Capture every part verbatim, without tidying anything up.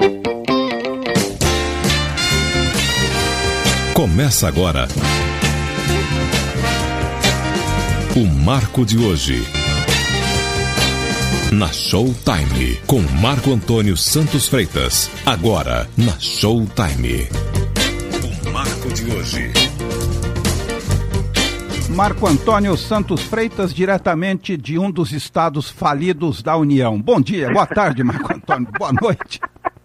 Começa agora o Marco de Hoje, na Showtime, com Marco Antônio Santos Freitas. Agora, na Showtime. O Marco de Hoje. Marco Antônio Santos Freitas, diretamente de um dos estados falidos da União. Bom dia, boa tarde, Marco Antônio, boa noite.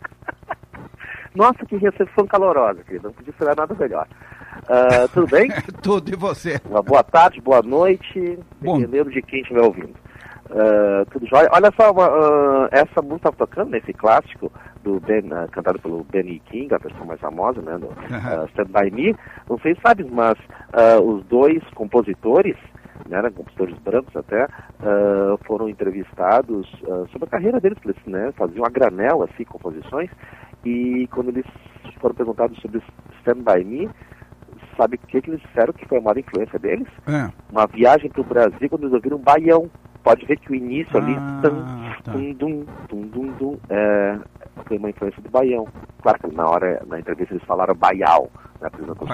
Nossa, que recepção calorosa, querido. Não podia esperar nada melhor. Uh, tudo bem? Tudo, e você? Uma boa tarde, boa noite, dependendo de quem estiver ouvindo. Uh, tudo jóia. Olha só, uma, uh, essa música estava tocando nesse clássico, do Ben, uh, cantado pelo Benny King, a versão mais famosa, né, do uh, Stand By Me. Não sei se sabes, mas uh, os dois compositores, né, eram compositores brancos até, uh, foram entrevistados uh, sobre a carreira deles, eles, né, faziam a granel, assim, composições. E quando eles foram perguntados sobre Stand By Me, sabe o que, que eles disseram que foi a maior influência deles? É. Uma viagem para o Brasil quando eles ouviram Baião. Pode ver que o início ali, ah, tum, tá. tum, dum, tum, dum, dum, é, foi uma influência do Baião. Claro que na hora, na entrevista eles falaram Baial, né?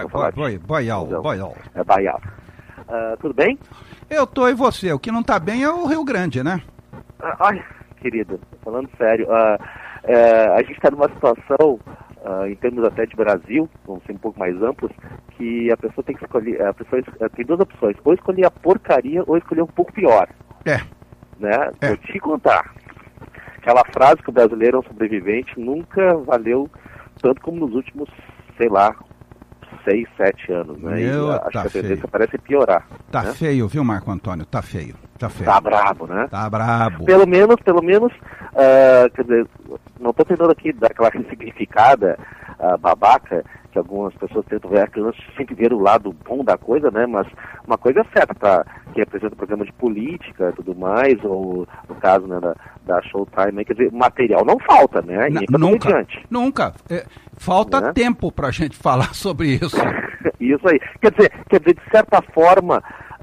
Baial, Baial. É Baial. Uh, tudo bem? Eu tô, e você? O que não tá bem é o Rio Grande, né? Uh, ai, querido, falando sério, uh, uh, a gente está numa situação, uh, em termos até de Brasil, vamos ser um pouco mais amplos, que a pessoa tem que escolher, a pessoa uh, tem duas opções, ou escolher a porcaria ou escolher um pouco pior. É. Né? É. Vou te contar. Aquela frase que o brasileiro é um sobrevivente nunca valeu tanto como nos últimos, sei lá, seis, sete anos, né? Meu, e acho tá que a tendência feio. parece piorar. Tá né? feio, viu, Marco Antônio? Tá feio. Tá feio. Tá brabo, né? Tá brabo. Pelo menos, pelo menos, uh, quer dizer, não tô tentando aqui dar aquela ressignificada uh, babaca, que algumas pessoas tentam ver, que sempre ver o lado bom da coisa, né? Mas uma coisa é certa, pra quem apresenta programa de política e tudo mais, ou no caso, né, da, da Showtime, quer dizer, material não falta, né? N- nunca, nunca. É, falta né? tempo pra gente falar sobre isso. Isso aí. Quer dizer, quer dizer, de certa forma,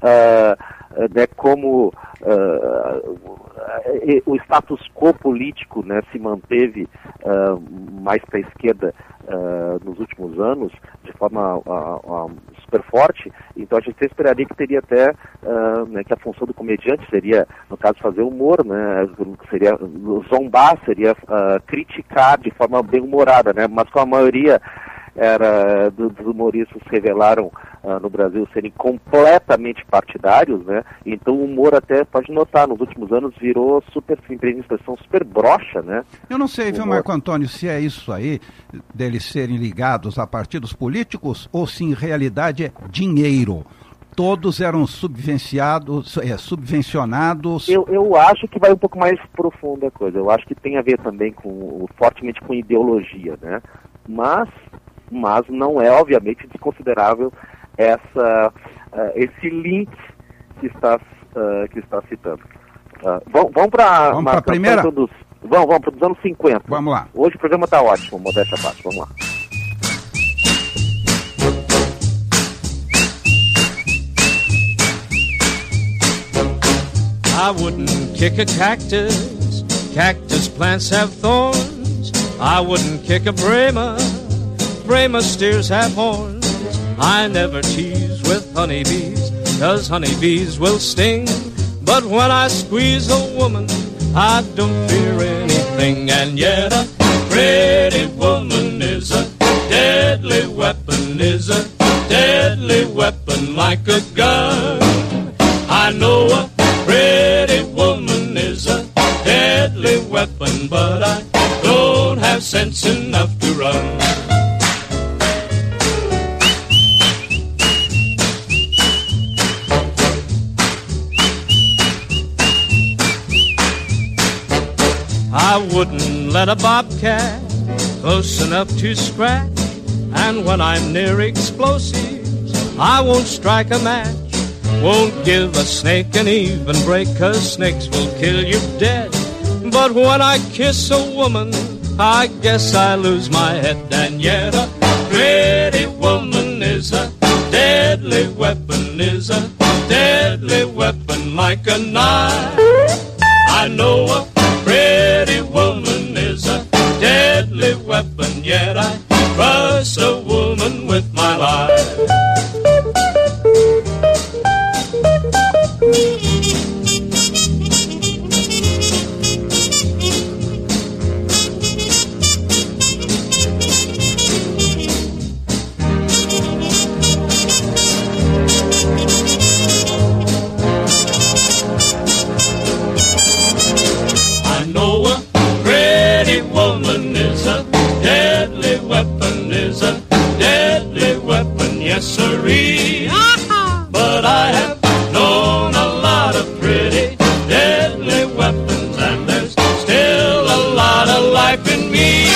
uh, né, como uh, o status quo político, né, se manteve uh, mais para a esquerda uh, nos últimos anos, de forma uh, uh, super forte, então a gente esperaria que teria até, uh, né, que a função do comediante seria, no caso, fazer humor, né, seria zombar, seria uh, criticar de forma bem humorada, né, mas com a maioria era dos humoristas se revelaram uh, no Brasil serem completamente partidários, né? Então o humor até, pode notar, nos últimos anos virou super, em expressão super broxa, né? Eu não sei, viu, Marco Antônio, se é isso aí, deles serem ligados a partidos políticos, ou se em realidade é dinheiro. Todos eram subvenciados, é, subvencionados. Eu, eu acho que vai um pouco mais profunda a coisa. Eu acho que tem a ver também com, fortemente com ideologia, né? Mas, mas não é, obviamente, desconsiderável essa, uh, esse link que está, uh, que está citando. Uh, vamos vamos para a primeira? Dos, vamos, vamos para os anos cinquenta. Vamos lá. Hoje o programa está ótimo, modéstia à parte. Vamos lá. I wouldn't kick a cactus, cactus plants have thorns. I wouldn't kick a Brahma, Brahma steers have horns. I never tease with honeybees, cause honeybees will sting. But when I squeeze a woman, I don't fear anything. And yet a pretty woman is a deadly weapon, is a deadly weapon like a gun. I know a pretty woman is a deadly weapon, but I don't have sense enough to run. I wouldn't let a bobcat close enough to scratch, and when I'm near explosives, I won't strike a match. Won't give a snake an even break, cause snakes will kill you dead. But when I kiss a woman, I guess I lose my head. And yet a pretty woman is a deadly weapon, is a deadly weapon like a knife. I know a pretty woman is a deadly is a deadly weapon, is a deadly weapon, yes sirree. But I have known a lot of pretty deadly weapons, and there's still a lot of life in me.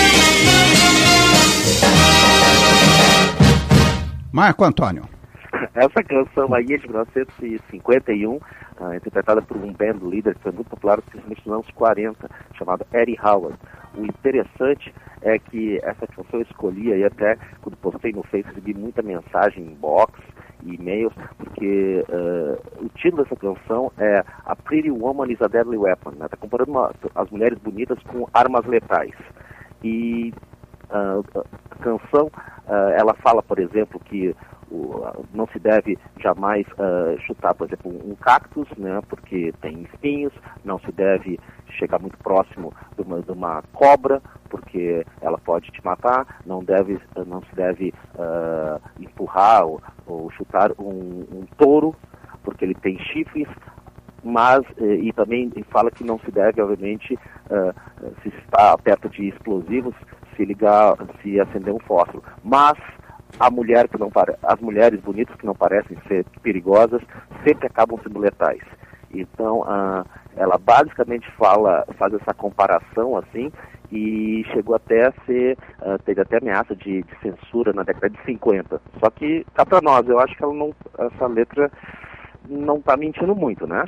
Marco Antônio. Essa canção aí é de mil novecentos e cinquenta e um, uh, interpretada por um band leader que foi muito popular, principalmente nos anos quarenta, chamado Eddie Howard. O interessante é que essa canção eu escolhi, e até quando postei no Face, recebi muita mensagem em box e e-mails, porque uh, o título dessa canção é A Pretty Woman is a Deadly Weapon. Está, né? Comparando uma, as mulheres bonitas com armas letais. E uh, a canção, uh, ela fala, por exemplo, que não se deve jamais uh, chutar, por exemplo, um cactus, né, porque tem espinhos, não se deve chegar muito próximo de uma, de uma cobra, porque ela pode te matar, não, deve, não se deve uh, empurrar ou, ou chutar um, um touro, porque ele tem chifres, mas, e, e também fala que não se deve, obviamente, uh, se está perto de explosivos, se ligar, se acender um fósforo, mas a mulher que não pare... as mulheres bonitas que não parecem ser perigosas sempre acabam sendo letais. Então, uh, ela basicamente fala, faz essa comparação assim, e chegou até a ser, uh, teve até ameaça de, de censura na década de cinquenta. Só que cá pra nós, eu acho que ela não, essa letra não tá mentindo muito, né?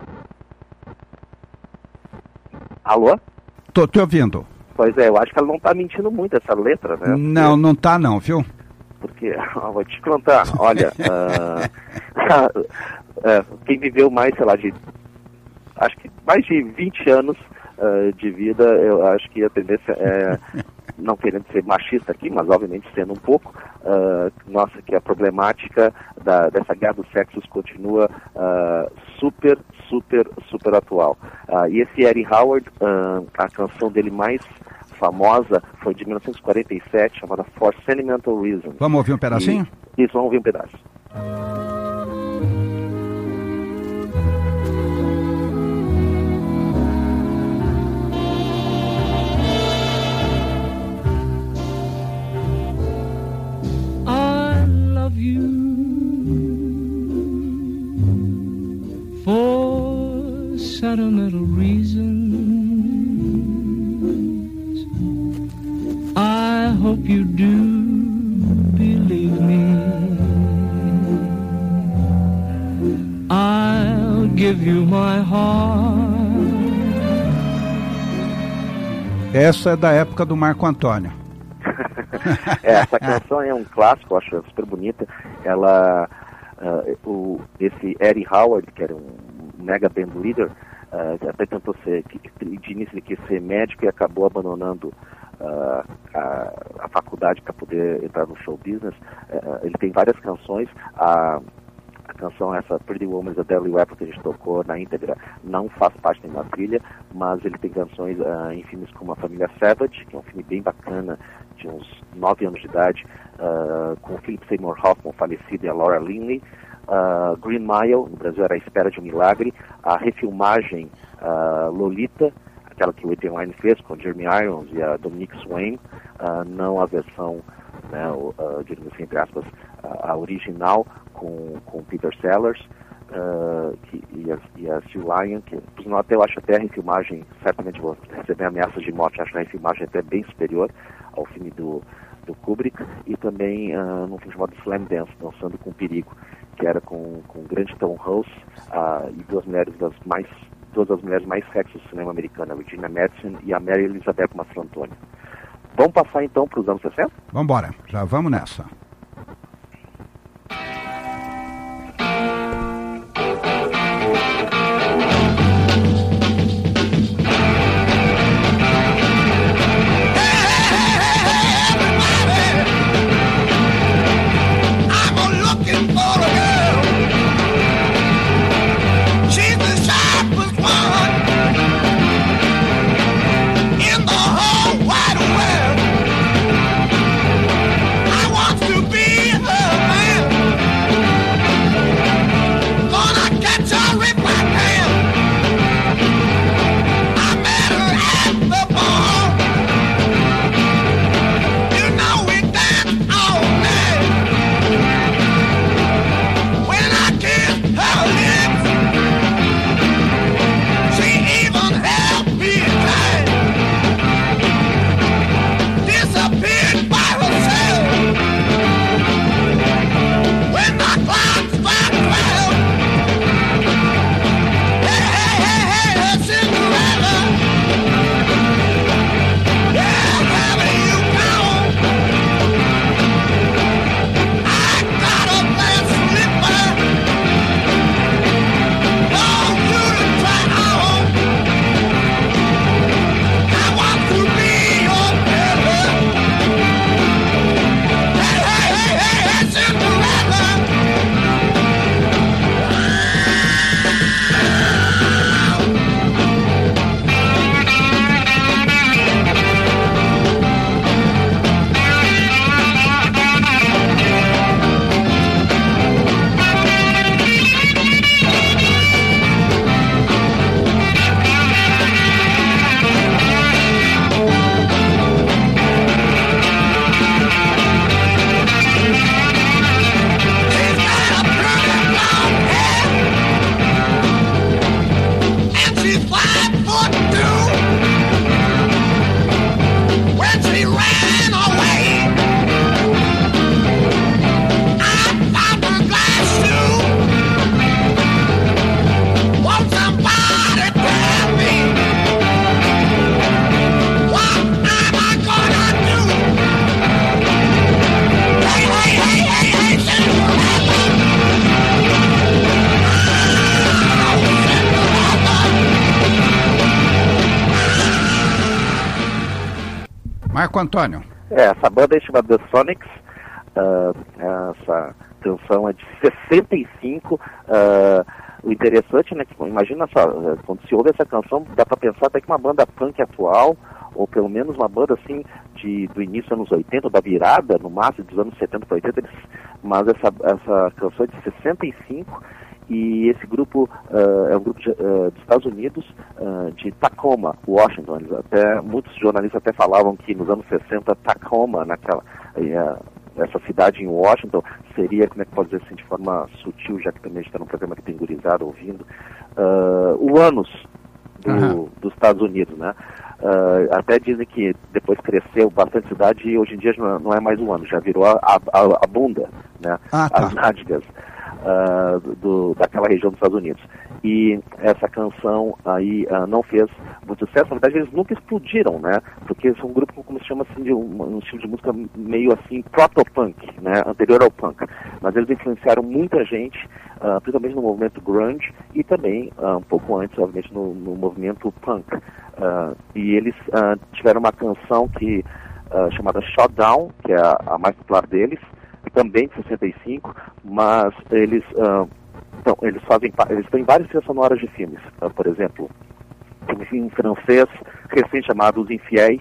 Alô? Tô te ouvindo. Pois é, eu acho que ela não tá mentindo muito, essa letra, né? Não, Porque... não tá não, viu? Porque, vou te contar, olha, uh, uh, quem viveu mais, sei lá, de, acho que mais de vinte anos uh, de vida, eu acho que a tendência é, não querendo ser machista aqui, mas obviamente sendo um pouco, uh, nossa, que a problemática da, dessa guerra dos sexos continua uh, super, super, super atual. Uh, e esse Eddie Howard, uh, a canção dele mais famosa foi de mil novecentos e quarenta e sete, chamada For Sentimental Reasons. Vamos ouvir um pedacinho? E, isso, vamos ouvir um pedaço. I love you for sentimental reasons. I hope you do believe me. I'll give you my heart. Essa é da época do Marco Antônio. É, essa canção é um clássico, eu acho super bonita. Ela, uh, o, esse Eddie Howard, que era um mega band leader, uh, até tentou ser, de início ele quis ser médico e acabou abandonando Uh, a, a faculdade para poder entrar no show business. Uh, ele tem várias canções. A, a canção essa, Pretty Woman is a Deadly Weapon, que a gente tocou na íntegra, não faz parte da minha trilha, mas ele tem canções uh, em filmes como A Família Savage, que é um filme bem bacana, de uns nove anos de idade, uh, com o Philip Seymour Hoffman, falecido, e a Laura Linney. Uh, Green Mile, no Brasil era A Espera de um Milagre. A refilmagem uh, Lolita, aquela que o Adrian Lyne fez com Jeremy Irons e a Dominique Swain, uh, não a versão, né, uh, digamos assim, entre aspas, uh, a original com, com Peter Sellers uh, que, e, a, e a Sue Lyon, que não, até eu acho até a refilmagem, certamente vou receber ameaças de morte, acho a refilmagem até bem superior ao filme do, do Kubrick, e também uh, num filme chamado Slam Dance, Dançando com Perigo, que era com, com o grande Tom Hanks uh, e duas mulheres das mais duas das mulheres mais sexys do cinema americano, a Regina Madsen e a Mary Elizabeth Mastrantonio. Vamos passar então para os anos sessenta? Vamos embora, já vamos nessa. In the whole wide world, I want to Marco Antônio. É, essa banda é chamada The Sonics. Uh, essa canção é de sessenta e cinco. Uh, o interessante, né, que imagina só, quando se ouve essa canção, dá para pensar até que uma banda punk atual, ou pelo menos uma banda assim de, do início dos anos oitenta, da virada, no máximo dos anos setenta para oitenta, eles, mas essa, essa canção é de sessenta e cinco, e esse grupo uh, é um grupo de, uh, dos Estados Unidos, uh, de Tacoma, Washington. Eles até, muitos jornalistas até falavam que nos anos sessenta, Tacoma, naquela... Uh, essa cidade em Washington, seria, como é que pode dizer assim, de forma sutil, já que também está num programa que tem gurizada ouvindo, uh, o ânus do, uhum. dos Estados Unidos, né? Uh, até dizem que depois cresceu bastante cidade e hoje em dia não, não é mais o ânus, já virou a, a, a bunda, né? Ah, tá. As nádegas uh, do, daquela região dos Estados Unidos. E essa canção aí uh, não fez muito sucesso. Na verdade, eles nunca explodiram, né? Porque são um grupo, como se chama assim, de um, um estilo de música meio assim, proto-punk, né? Anterior ao punk. Mas eles influenciaram muita gente, uh, principalmente no movimento grunge e também, uh, um pouco antes, obviamente, no, no movimento punk. Uh, e eles uh, tiveram uma canção que, uh, chamada Shutdown, que é a, a mais popular deles, também de sessenta e cinco, mas eles... Uh, Então, eles fazem, eles têm várias trilhas sonoras de filmes. Uh, por exemplo, tem um filme francês recente chamado Os Infiéis.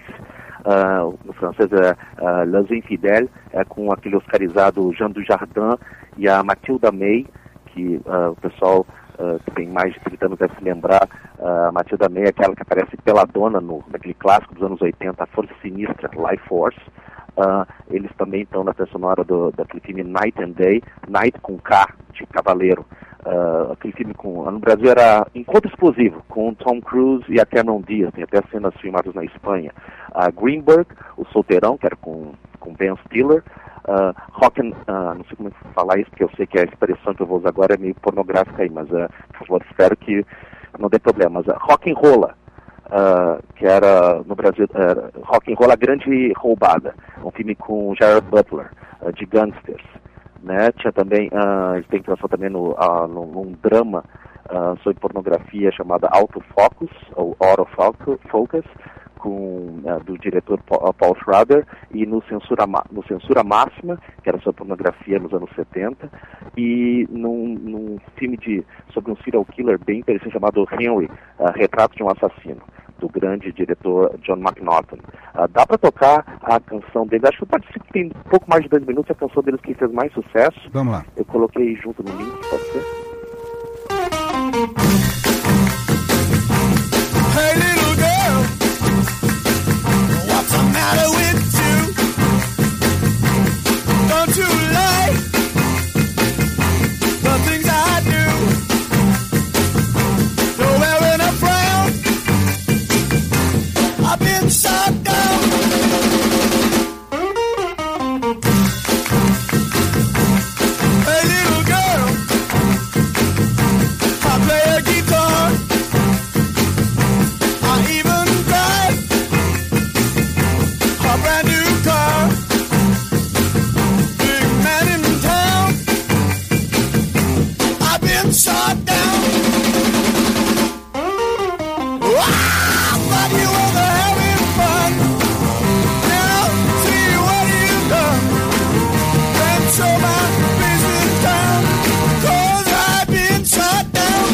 Uh, no francês é uh, Les Infidèles, é com aquele oscarizado Jean Dujardin e a Mathilda May, que uh, o pessoal uh, que tem mais de trinta anos deve se lembrar. Uh, a Mathilda May é aquela que aparece peladona no, naquele clássico dos anos oitenta, A Força Sinistra, Life Force. Uh, eles também estão na trilha sonora do, daquele filme Night and Day, Night com K, de Cavaleiro. Uh, aquele filme com, no Brasil era Encontro Explosivo, com Tom Cruise e a Cameron Diaz, tem até cenas filmadas na Espanha. Uh, Greenberg, O Solteirão, que era com, com Ben Stiller. Uh, rock and, uh, não sei como falar isso, porque eu sei que a expressão que eu vou usar agora é meio pornográfica aí, mas uh, por favor, espero que não dê problema. Mas uh, Rock and Rolla, uh, que era no Brasil, uh, Rock and Roll, A Grande Roubada, um filme com Gerard Butler, uh, de gangsters. Né? Tinha também, uh, eles têm canção também no, uh, num, num drama uh, sobre pornografia chamada Autofocus, ou Autofocus, com, uh, do diretor Paul Schrader, e no Censura, no Censura Máxima, que era sobre pornografia nos anos setenta, e num, num filme de, sobre um serial killer bem interessante chamado Henry, uh, Retrato de um Assassino, do grande diretor John McNaughton. Uh, dá para tocar a canção deles, acho que participo, tem um pouco mais de dois minutos, a canção deles que fez mais sucesso. Vamos lá. Eu coloquei junto no link, pode ser? Hey little girl, what's the matter with you? Don't you like the things I do? You're wearing a frown, I've been shot down. Hey little girl, I play a guitar, I even drive a brand new car. Big man in town, I've been shot down. Wow, but you were having fun. Now see what you've done. Can't show my business down, 'cause I've been shot down.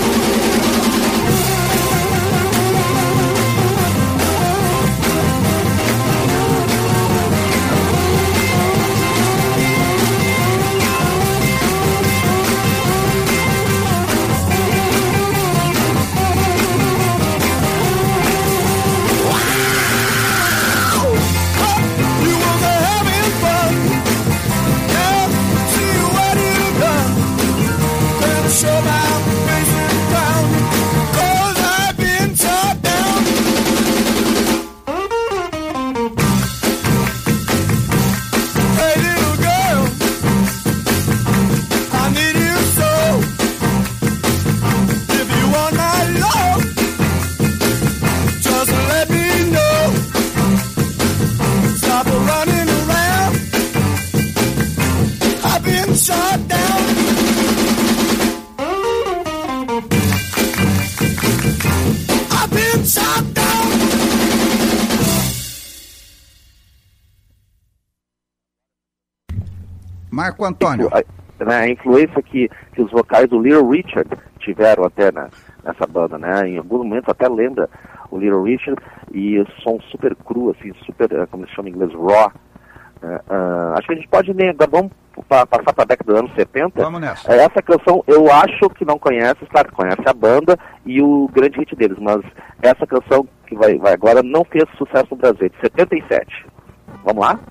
Marco Antônio. A, né, a influência que, que os vocais do Little Richard tiveram até na, nessa banda, né? Em alguns momentos até lembra o Little Richard, e o som super cru, assim, super, como se chama em inglês, raw. Uh, uh, acho que a gente pode, né, vamos passar para a década dos anos setenta. Vamos nessa. Essa canção eu acho que não conhece, claro, conhece a banda e o grande hit deles, mas essa canção que vai, vai agora não fez sucesso no Brasil, de setenta e sete. Vamos lá?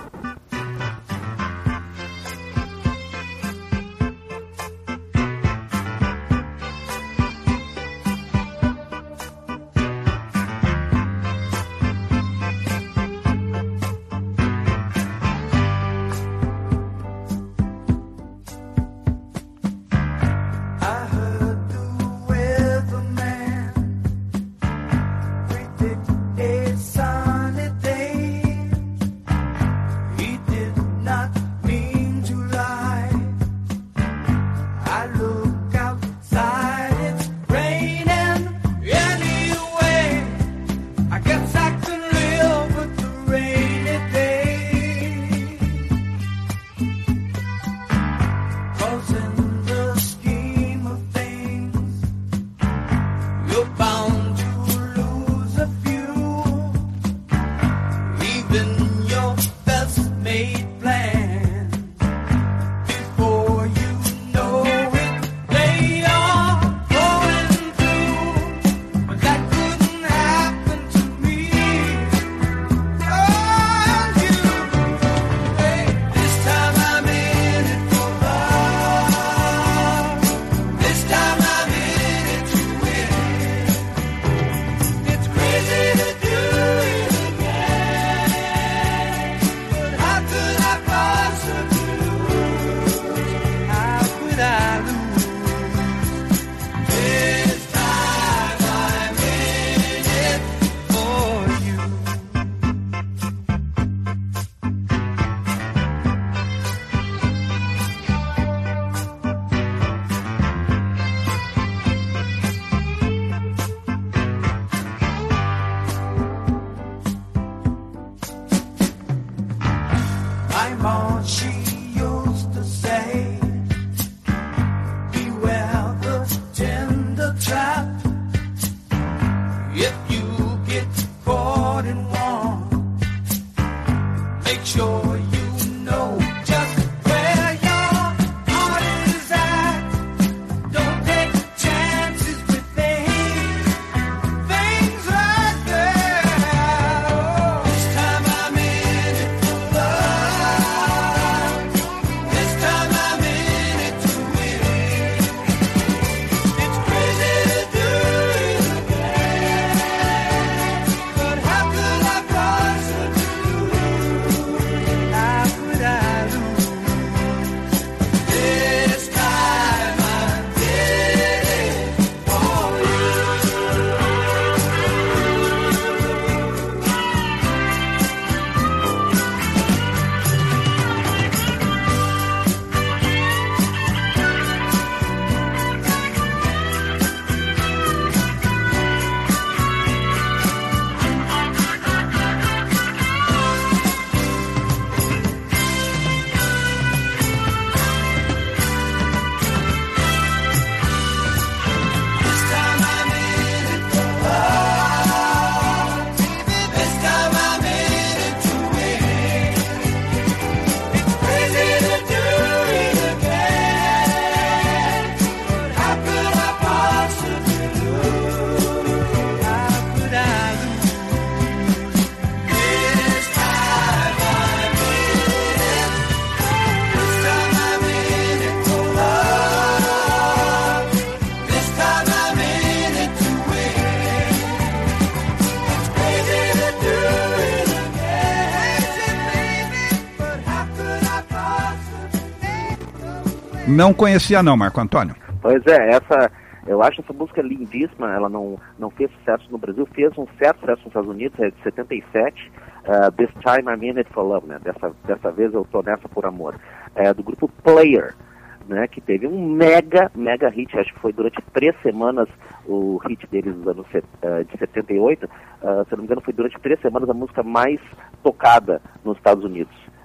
Não conhecia não, Marco Antônio. Pois é, essa, eu acho essa música lindíssima, ela não, não fez sucesso no Brasil, fez um certo sucesso nos Estados Unidos, é de setenta e sete, uh, This Time I'm In It For Love, né? Dessa, dessa vez eu tô nessa por amor. É do grupo Player, né? Que teve um mega, mega hit, acho que foi durante três semanas o hit deles dos anos uh, de setenta e oito, uh, se eu não me engano foi durante três semanas a música mais tocada nos Estados Unidos.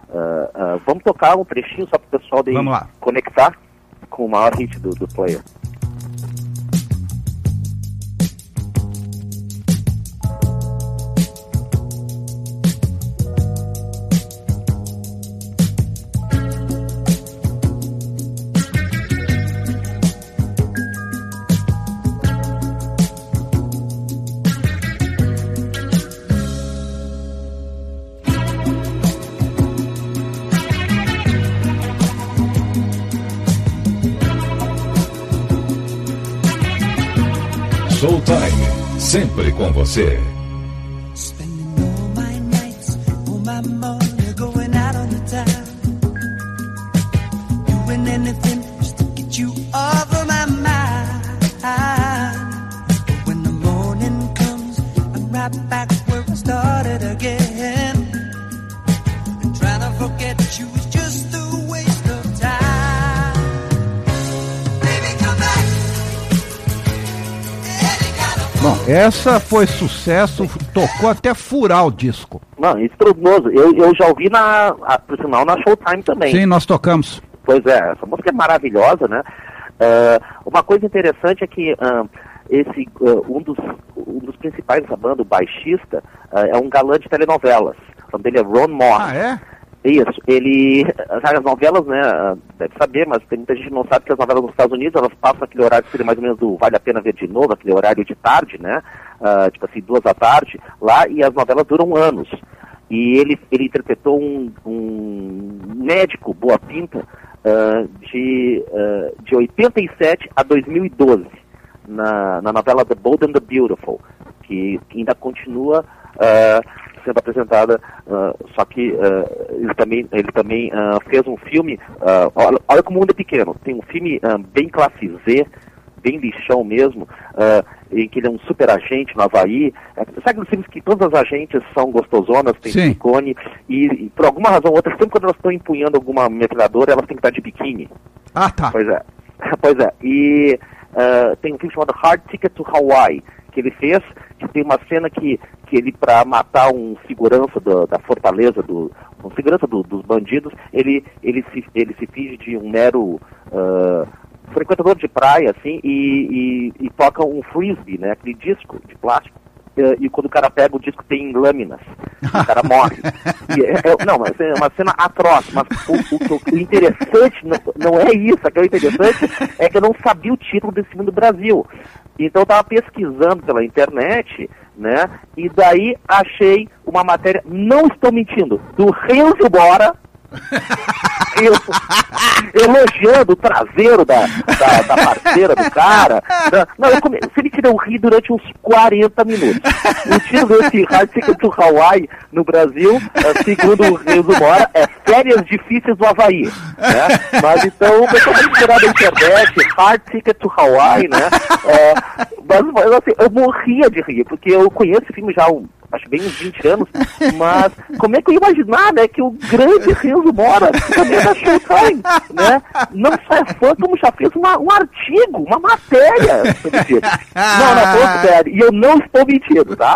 Uh, uh, vamos tocar um trechinho só para o pessoal daí conectar com o maior hit do, do Player. Showtime, sempre com você. Spending all my nights, all my money, going out on the town. Doing anything just to get you off of my mind. But when the morning comes, I'm right back where I started again. And trying to forget you is just a waste of time. Baby, come back. Bom, essa foi sucesso, tocou até furar o disco. Não, estrondoso. Eu, eu já ouvi, na, a, por sinal, na Showtime também. Sim, nós tocamos. Pois é, essa música é maravilhosa, né? Uh, uma coisa interessante é que uh, esse, uh, um, dos, um dos principais dessa banda, o baixista, uh, é um galã de telenovelas. O nome dele é Ron Moss. Ah, é? Isso, ele, as novelas, né, deve saber, mas tem muita gente que não sabe que as novelas nos Estados Unidos, elas passam aquele horário que seria mais ou menos do Vale a Pena Ver de Novo, aquele horário de tarde, né, uh, tipo assim, duas da tarde, lá, e as novelas duram anos. E ele, ele interpretou um, um médico boa pinta uh, de, uh, de oitenta e sete a dois mil e doze, na, na novela The Bold and the Beautiful, que, que ainda continua Uh, sendo apresentada, uh, só que uh, ele também, ele também uh, fez um filme, uh, olha, olha como o mundo é pequeno, tem um filme uh, bem classe Z, bem lixão mesmo, uh, em que ele é um super agente no Havaí. Uh, sabe aqueles filmes que todas as agentes são gostosonas, tem silicone, e, e por alguma razão ou outra, sempre quando elas estão empunhando alguma metralhadora, elas têm que estar de biquíni. Ah, tá. Pois é, pois é, e uh, tem um filme chamado Hard Ticket to Hawaii, que ele fez, que tem uma cena que, que ele, para matar um segurança do, da fortaleza, do, um segurança do, dos bandidos, ele, ele, se, ele se finge de um mero uh, frequentador de praia, assim, e, e, e toca um frisbee, né, aquele disco de plástico, uh, e quando o cara pega, o disco tem lâminas, o cara morre. E é, é, não, mas é uma cena atroz, mas o, o, o interessante não, não é isso, o que é interessante é que eu não sabia o título desse filme do Brasil. Então eu estava pesquisando pela internet, né, e daí achei uma matéria, não estou mentindo, do Renzo Bora, elogiando o traseiro da, da, da parceira do cara. Não, eu come... se ele tiver um rir durante uns quarenta minutos. O título desse Hard Ticket to Hawaii no Brasil, segundo o Renzo Bora, é Férias Difíceis do Havaí, né? Mas então, o pessoal vai esperar da internet, Hard Ticket to Hawaii, né? É, mas assim, eu morria de rir, porque eu conheço esse filme já há um, acho bem uns vinte anos, mas como é que eu ia imaginar, né, que o grande Renzo Bora, também é da Showtime, né, não só é fã, como já fez uma, um artigo, uma matéria sobre isso. Não, não, tô sério, e eu não estou mentindo, tá?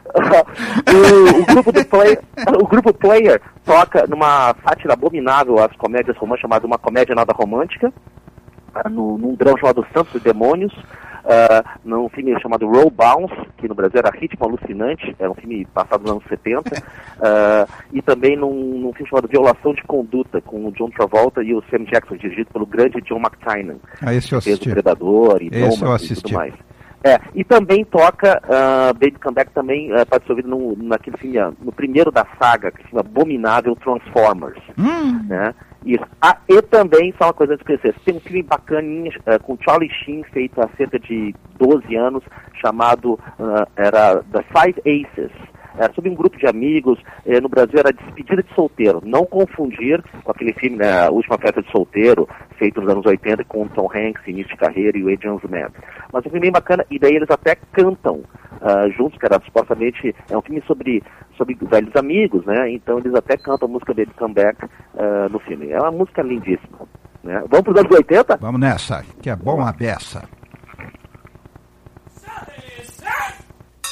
o, o, grupo do play, o grupo Player toca numa sátira abominável às comédias românticas, chamada Uma Comédia Nada Romântica, no, num drama chamado Santos e Demônios, Uh, num filme chamado Roll Bounce, que no Brasil era Ritmo Alucinante, era um filme passado nos anos setenta, uh, e também num, num filme chamado Violação de Conduta, com o John Travolta e o Sam Jackson, dirigido pelo grande John McTiernan. Ah, esse eu assisti. Fez o Predador e Doma e tudo mais. É, e também toca, uh, Baby Come Back também uh, pode ser ouvido no, naquele filme, uh, no primeiro da saga, que se chama Abominável Transformers, hum. né? Isso. Ah, e também, só uma coisa antes de esquecer, tem um filme bacaninha uh, com Charlie Sheen, feito há cerca de doze anos, chamado, uh, era The Five Aces. Era sobre um grupo de amigos, eh, no Brasil era Despedida de Solteiro, não confundir com aquele filme, né, A Última Festa de Solteiro, feito nos anos oitenta com Tom Hanks, início de carreira, e o Adrian Smith. Mas um filme bem bacana, e daí eles até cantam uh, juntos, que era supostamente, é um filme sobre, sobre velhos amigos, né, então eles até cantam a música dele, Come Back, uh, no filme. É uma música lindíssima, né. Vamos para os anos oitenta? Vamos nessa, que é bom a beça.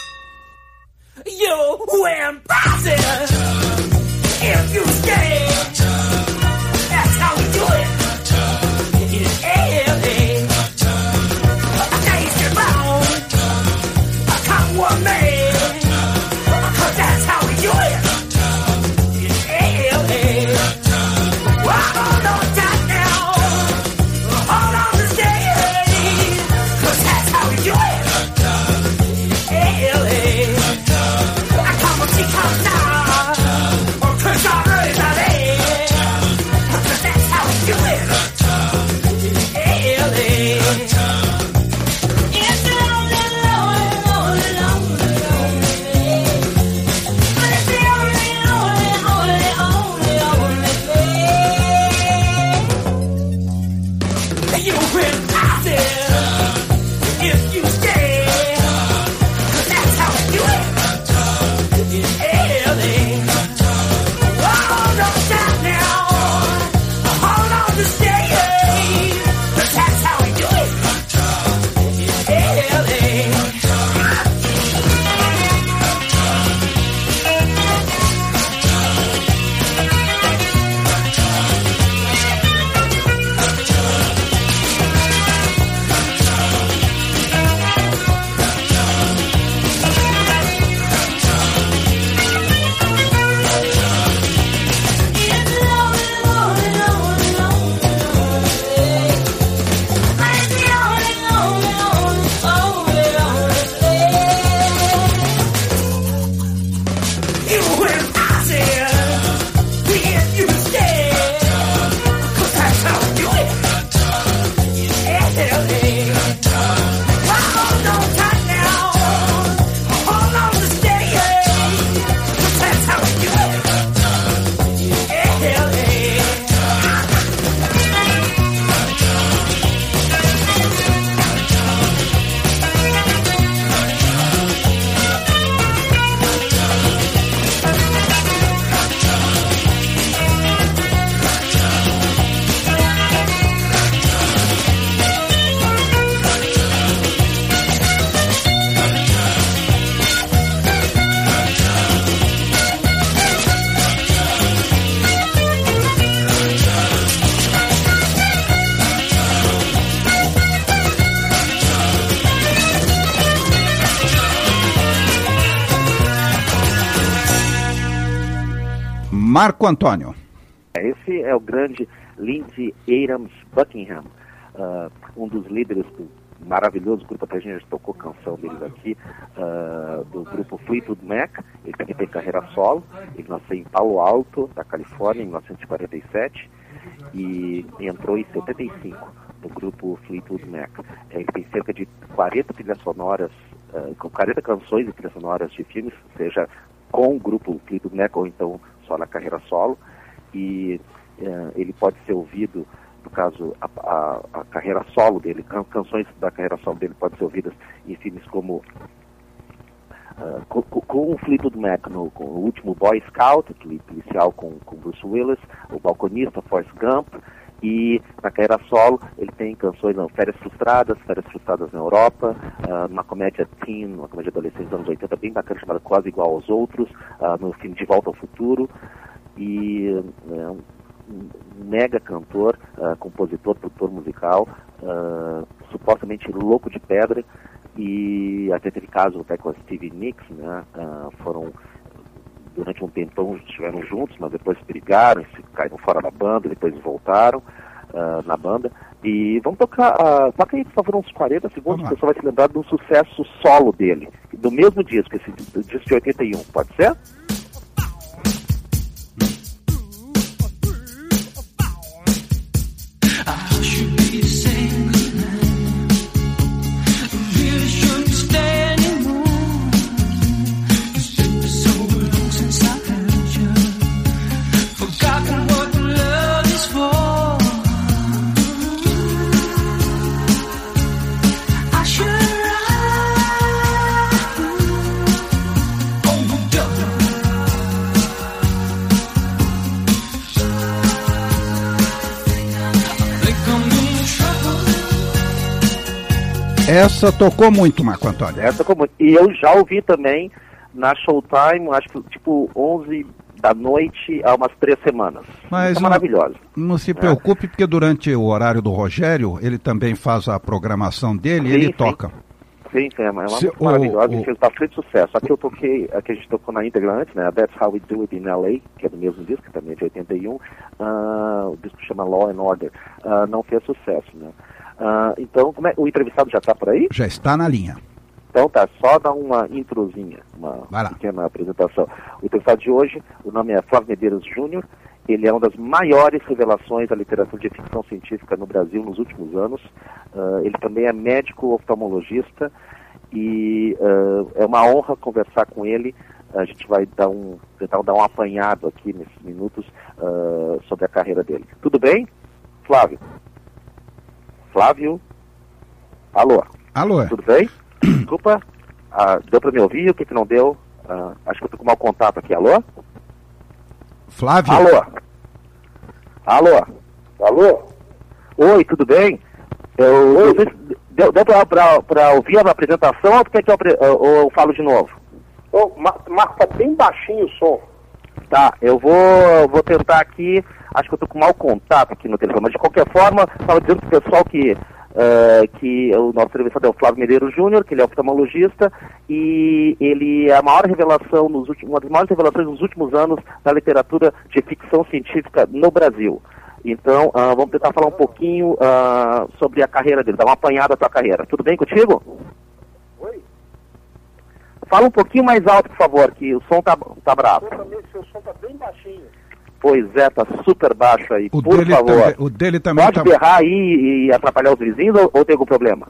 You win prizes if you stay. Marco Antônio. Esse é o grande Lindsey Adams Buckingham, uh, um dos líderes do maravilhoso grupo, até a gente tocou canção deles aqui, uh, do grupo Fleetwood Mac. Ele também tem carreira solo. Ele nasceu em Palo Alto, da Califórnia, em mil novecentos e quarenta e sete, e entrou em setenta e cinco no grupo Fleetwood Mac. Ele tem cerca de quarenta trilhas sonoras, uh, com quarenta canções e trilhas sonoras de filmes, seja com o grupo Fleetwood Mac ou então só na carreira solo. E uh, ele pode ser ouvido, no caso, a, a, a carreira solo dele, can, canções da carreira solo dele podem ser ouvidas em filmes como uh, com, com o Fleetwood Mac, no, com o último Boy Scout, aquele policial com, com Bruce Willis, o Balconista, Forrest Gump, e na carreira solo ele tem canções, não, Férias Frustradas, Férias Frustradas na Europa, uh, uma comédia teen, uma comédia adolescente dos anos oitenta, bem bacana, chamada Quase Igual aos Outros, uh, no filme De Volta ao Futuro, e uh, um mega cantor, uh, compositor, produtor musical, uh, supostamente louco de pedra, e até teve caso até com a Stevie Nicks, né? Uh, foram, durante um tempão estiveram juntos, mas depois brigaram, se caíram fora da banda, depois voltaram uh, na banda. E vamos tocar, uh, toca aí por favor uns quarenta segundos, o pessoal vai se lembrar de um sucesso solo dele, do mesmo disco, esse disco de oitenta e um, pode ser? Essa tocou muito, Marco Antônio. Essa tocou muito. E eu já ouvi também na Showtime, acho que tipo onze da noite há umas três semanas. Mas é maravilhosa. Não se preocupe, é. porque durante o horário do Rogério, ele também faz a programação dele e ele sim. toca. Sim, sim, é uma se, música maravilhosa o, e fez bastante sucesso. Aqui eu toquei, aqui a gente tocou na íntegra antes, né? That's How We Do It in L A, que é do mesmo disco, que também é de oitenta e um. Uh, o disco chama Law and Order. Uh, não fez sucesso, né? Uh, então, como é, o entrevistado já está por aí? Já está na linha. Então tá, só dar uma introzinha, uma pequena apresentação. O entrevistado de hoje, o nome é Flávio Medeiros Júnior. Ele é uma das maiores revelações da literatura de ficção científica no Brasil nos últimos anos. Uh, ele também é médico oftalmologista e uh, é uma honra conversar com ele. A gente vai dar um, tentar dar um apanhado aqui nesses minutos uh, sobre a carreira dele. Tudo bem, Flávio? Flávio? Alô? Alô? Tudo bem? Desculpa, ah, deu para me ouvir? O que que não deu? Ah, acho que eu tô com mau contato aqui. Alô? Flávio? Alô? Alô? Alô? Oi, tudo bem? Eu, Oi. Eu, deu deu para ouvir a apresentação ou quer que eu, ou eu falo de novo? Oh, Marco, tá bem baixinho o som. Tá, eu vou, vou tentar aqui. Acho que eu tô com mau contato aqui no telefone, mas de qualquer forma, estava dizendo pro pessoal que, uh, que o nosso entrevistado é o Flávio Medeiros Júnior, que ele é oftalmologista, e ele é a maior revelação, nos últimos, uma das maiores revelações nos últimos anos da literatura de ficção científica no Brasil. Então, uh, vamos tentar falar um pouquinho uh, sobre a carreira dele, dar uma apanhada da sua carreira. Tudo bem contigo? Oi? Fala um pouquinho mais alto, por favor, que o som tá, tá bravo. Também, seu som tá bem baixinho. Pois é, tá super baixo aí, o por dele favor. Também, o dele também Pode tá... berrar aí e atrapalhar os vizinhos ou, ou tem algum problema?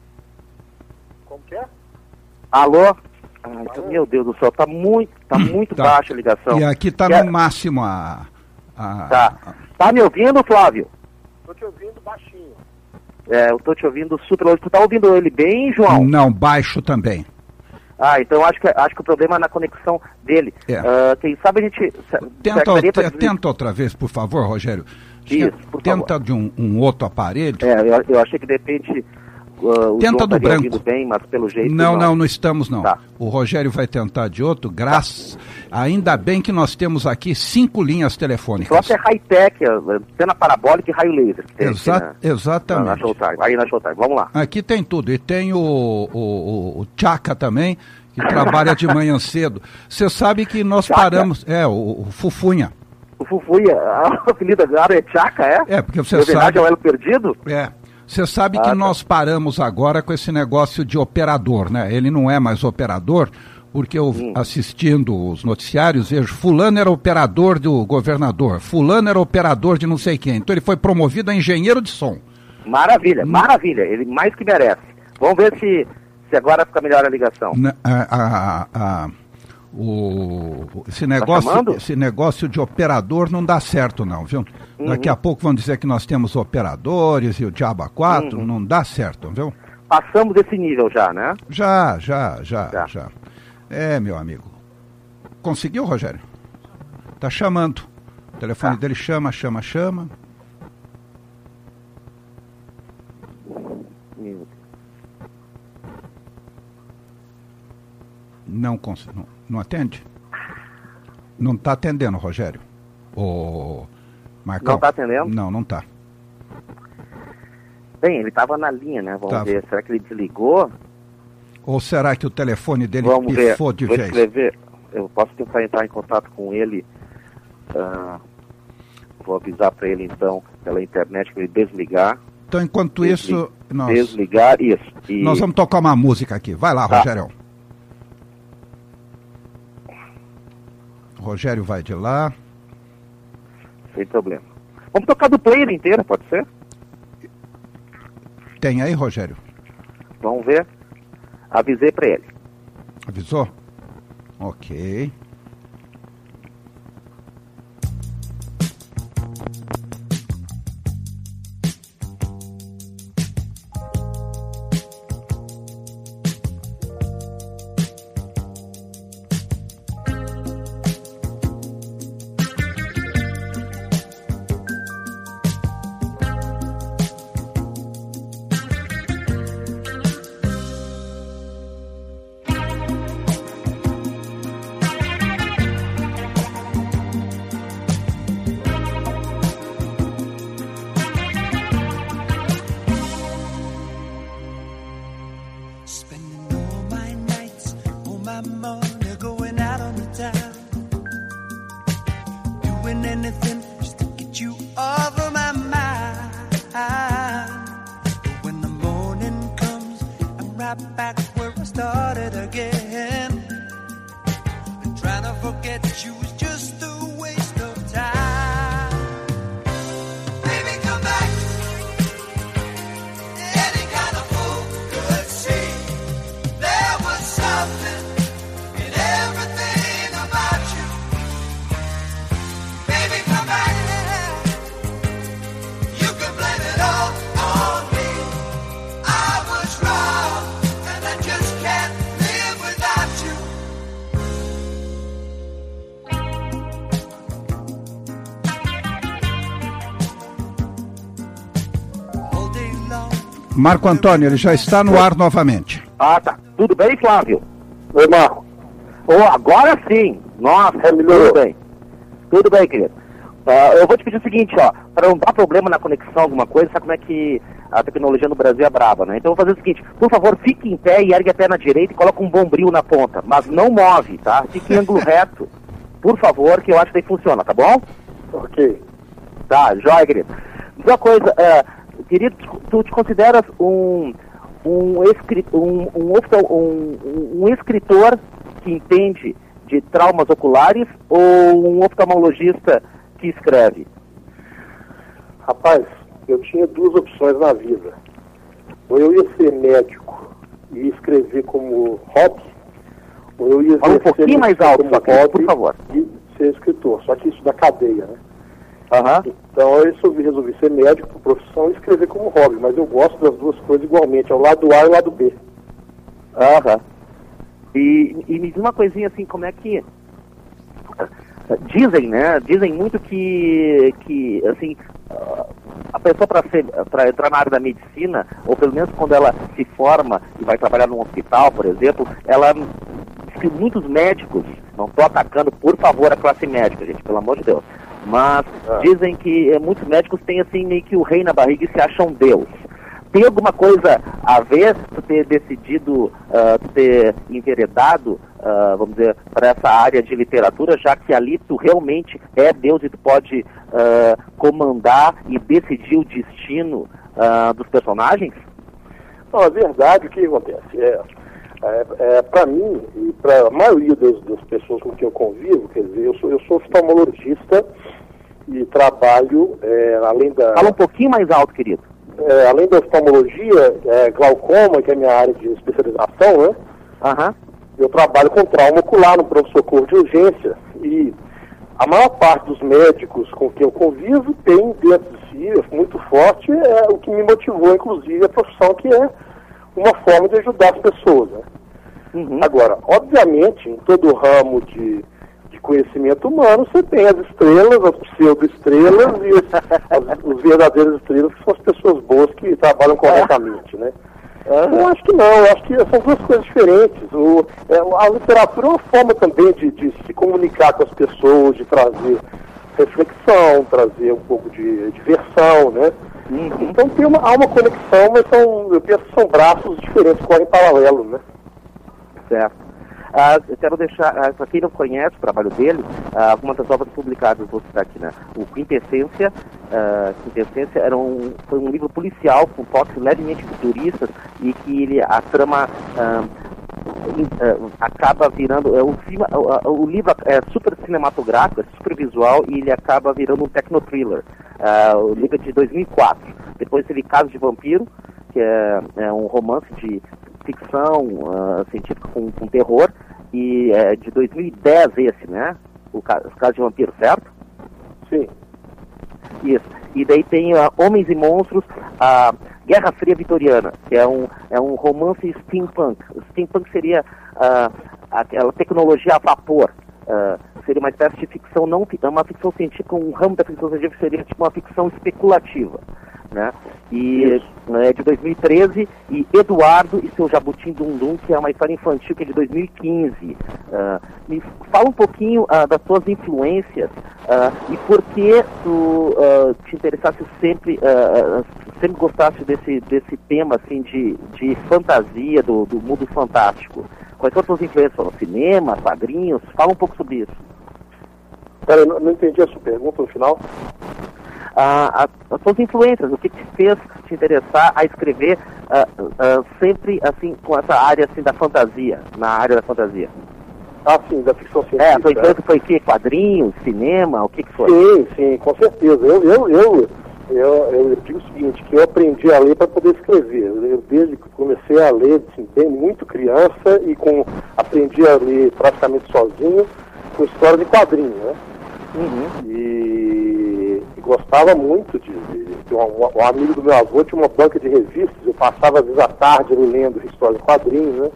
Como que é? Alô? Ah, então, meu Deus do céu, tá muito, tá muito tá. baixa a ligação. E aqui tá Quer... no máximo a, a... Tá. Tá me ouvindo, Flávio? Tô te ouvindo baixinho. É, eu tô te ouvindo super longe. Tu tá ouvindo ele bem, João? Não, baixo também. Ah, então acho que, acho que o problema é na conexão dele. É. Uh, quem sabe a gente... Tenta, pra... tenta outra vez, por favor, Rogério. Isso, por Tenta favor. de um, um outro aparelho. É, eu, eu achei que de repente... Uh, o Tenta João do branco. ouvindo bem, mas pelo jeito... Não, não, não, não estamos não. Tá. O Rogério vai tentar de outro, graças... Ainda bem que nós temos aqui cinco linhas telefônicas. Só que é high-tech, antena parabólica e raio laser. Que tem Exa aqui, né? Exatamente. Na Showtime. Aí na Showtime, vamos lá. Aqui tem tudo. E tem o, o, o, o Tchaka também, que trabalha de manhã cedo. Você sabe que nós Chaca? paramos... É, o, o Fufunha. O Fufunha, a apelida agora é Chaca, é? É, porque você Na verdade sabe... é o elo perdido? É. Você sabe Ah, que tá. nós paramos agora com esse negócio de operador, né? Ele não é mais operador, porque eu, Hum. assistindo os noticiários, vejo, fulano era operador do governador, fulano era operador de não sei quem. Então ele foi promovido a engenheiro de som. Maravilha, maravilha. Ele mais que merece. Vamos ver se, se agora fica melhor a ligação. Na- a- a- a- o, esse, negócio, chamando? esse negócio de operador não dá certo não, viu? Uhum. Daqui a pouco vão dizer que nós temos operadores e o diabo a quatro, Uhum. não dá certo, viu? Passamos desse nível já, né? Já, já, já, Já. já. É, meu amigo. Conseguiu, Rogério? Tá chamando. O telefone Tá. dele chama, chama, chama. Hum. Não, cons- não, não atende? Não está atendendo, Rogério. O Marcão. Não tá atendendo? Não, não está. Bem, ele estava na linha, né? Vamos Tava. ver. Será que ele desligou? Ou será que o telefone dele Vamos ver. pifou de Vou vez? escrever. Eu posso tentar entrar em contato com ele. ah, vou avisar para ele, então, pela internet, para ele desligar. Então, enquanto Desli- isso, nós, Desligar, isso. E... nós vamos tocar uma música aqui. Vai lá, Tá. Rogério. Rogério vai de lá. Sem problema. Vamos tocar do player inteiro, pode ser? Tem aí, Rogério? Vamos ver. Avisei para ele. Avisou? Ok. Spending all my nights, all my money going out on the town. Doing anything just to get you off of my mind. But when the morning comes, I'm right back where I started again. And trying to forget you is just a waste of time. Baby, come back. Any kind of fool could see there was something in everything about you. Baby, come back. You can blame it all on me. I was wrong, and I just can't live without you. All day long. Marco Antônio, ele já está no ar novamente. Ah, tá. Tudo bem, Flávio? Oi, Marco. Oh, agora sim. Nossa, tudo bem. Tudo bem, querido. Ah, eu vou te pedir o seguinte, ó. Para não dar problema na conexão, alguma coisa, sabe como é que a tecnologia no Brasil é braba, né? Então eu vou fazer o seguinte. Por favor, fique em pé e ergue a perna direita e coloca um bombril na ponta. Mas não move, tá? Fique em ângulo reto. Por favor, que eu acho que daí funciona, tá bom? Ok. Tá, jóia, querido. Diz uma coisa, ah, querido, tu te consideras um... Um, escri um, um, oftal um, um escritor que entende de traumas oculares ou um oftalmologista que escreve? Rapaz, eu tinha duas opções na vida. Ou eu ia ser médico e escrever como hobby, ou eu ia Fala um pouquinho ser mais alto, como só que, hobby por favor. e ser escritor. Só que isso da cadeia, né? Aham. Então eu resolvi, resolvi ser médico por profissão e escrever como hobby, mas eu gosto das duas coisas igualmente, é o lado A e o lado B. Aham. E, e me diz uma coisinha assim, como é que... Dizem, né? Dizem muito que, que assim, ah, a pessoa para ser, para entrar na área da medicina, ou pelo menos quando ela se forma e vai trabalhar num hospital, por exemplo, ela diz que muitos médicos, não estou atacando, por favor, a classe médica, gente, pelo amor de Deus, mas Ah. dizem que eh, muitos médicos têm assim meio que o rei na barriga e se acham Deus. tem alguma coisa a ver tu ter decidido, uh, tu ter enveredado, uh, vamos dizer, para essa área de literatura, já que ali tu realmente é Deus e tu pode uh, comandar e decidir o destino uh, dos personagens? Não, é verdade, o que acontece? É, é, é, para mim e para a maioria das, das pessoas com quem eu convivo, quer dizer, eu sou, eu sou oftalmologista e trabalho, é, além da... Fala um pouquinho mais alto, querido. É, além da oftalmologia, é, glaucoma, que é a minha área de especialização, né? Uhum. Eu trabalho com trauma ocular no pronto-socorro de urgência e a maior parte dos médicos com quem eu convivo tem dentro de si, muito forte, é o que me motivou, inclusive, a profissão, que é uma forma de ajudar as pessoas, né? Uhum. Agora, obviamente, em todo o ramo de, de conhecimento humano, você tem as estrelas, as pseudo-estrelas e os, as, os verdadeiros estrelas, que são as pessoas boas que trabalham corretamente, né? Uhum. Eu acho que não, eu acho que são duas coisas diferentes. O, é, a literatura é uma forma também de, de se comunicar com as pessoas, de trazer reflexão, trazer um pouco de diversão, né? Uhum. Então tem uma, há uma conexão, mas são, eu penso que são braços diferentes, correm paralelo, né? Certo. Ah, eu quero deixar, ah, para quem não conhece o trabalho dele, ah, algumas das obras publicadas, vou citar aqui, né? O Quintessência, ah, Quintessência era um, foi um livro policial com toques levemente futuristas e que ele, a trama ah, in, ah, acaba virando, é, o, o, o livro é super cinematográfico, é super visual e ele acaba virando um techno-thriller. Ah, o livro é de dois mil e quatro. Depois teve Caso de Vampiro, que é, é um romance de ficção uh, científica com, com terror, e é de dois mil e dez esse, né? O Caso de Vampiro, certo? Sim. Isso. E daí tem uh, Homens e Monstros, a Guerra Fria Vitoriana, que é um, é um romance steampunk. O steampunk seria uh, aquela tecnologia a vapor. Uh, seria uma espécie de ficção, não uma ficção científica, um ramo da ficção científica seria tipo uma ficção especulativa, né? E é de dois mil e treze, e Eduardo e seu Jabutim Dum Dum, que é uma história infantil que é de dois mil e quinze. Uh, me fala um pouquinho uh, das suas influências uh, e por que tu uh, te interessasse sempre, uh, sempre gostasse desse, desse tema assim, de, de fantasia, do, do mundo fantástico. Quais são as suas influências? Foram cinema, quadrinhos? Fala um pouco sobre isso. Pera, eu não, não entendi a sua pergunta no final. Ah, as suas influências, o que te fez te interessar a escrever ah, ah, sempre assim com essa área assim da fantasia, na área da fantasia? Ah, sim, da ficção científica. É, a sua influência foi o quê? Quadrinhos, cinema, o que que foi? Sim, sim, com certeza. Eu, eu, eu, eu, eu digo o seguinte, que eu aprendi a ler para poder escrever. Eu, desde que comecei a ler, assim, bem muito criança, e com, aprendi a ler praticamente sozinho, com história de quadrinhos, né? Uhum. E, e gostava muito de, de, de um, um amigo do meu avô tinha uma banca de revistas, eu passava às vezes à tarde lendo história de quadrinhos, né?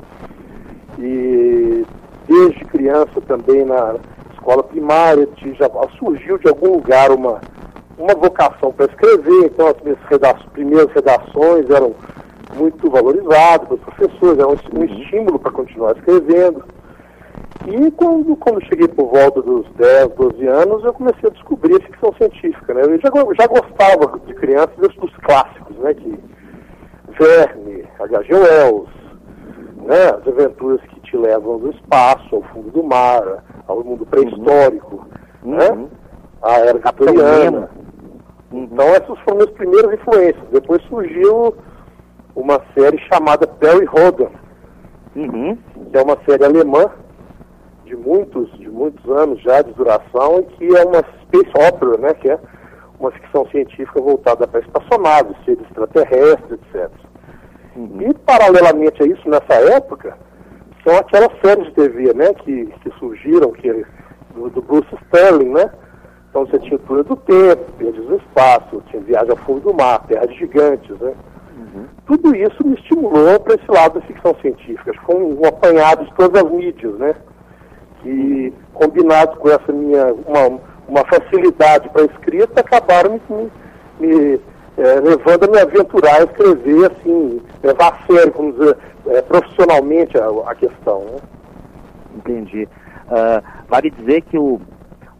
E desde criança também na escola primária de, já surgiu de algum lugar uma, uma vocação para escrever, então as minhas redações, primeiras redações eram muito valorizadas pelos professores, era um, um estímulo para continuar escrevendo. E quando, quando cheguei por volta dos dez, doze anos, eu comecei a descobrir a ficção científica, né? Eu já, já gostava de criança dos, dos clássicos, né? Que Verne, H G Wells, né? As aventuras que te levam do espaço, ao fundo do mar, ao mundo pré-histórico, uhum. né? A era vitoriana. Uhum. Então essas foram as primeiras influências. Depois surgiu uma série chamada Perry Rhodan, uhum. que é uma série alemã, de muitos, de muitos anos já de duração, e que é uma space opera, né, que é uma ficção científica voltada para espaçonaves, seres extraterrestres, etcétera. Uhum. E, paralelamente a isso, nessa época, são aquelas séries de T V, né, que, que surgiram, que, do, do Bruce Sterling, né? Então você tinha Túnel do Tempo, Perdidos no Espaço, tinha Viagem ao Fundo do Mar, Terra de Gigantes, né? Uhum. Tudo isso me estimulou para esse lado da ficção científica. Acho que foi um, um apanhado de todas as mídias, né? E combinado com essa minha uma, uma facilidade para a escrita, acabaram me, me, me é, levando a me aventurar a escrever, assim, levar a sério, vamos dizer, é, profissionalmente a, a questão, né? Entendi. Uh, vale dizer que o,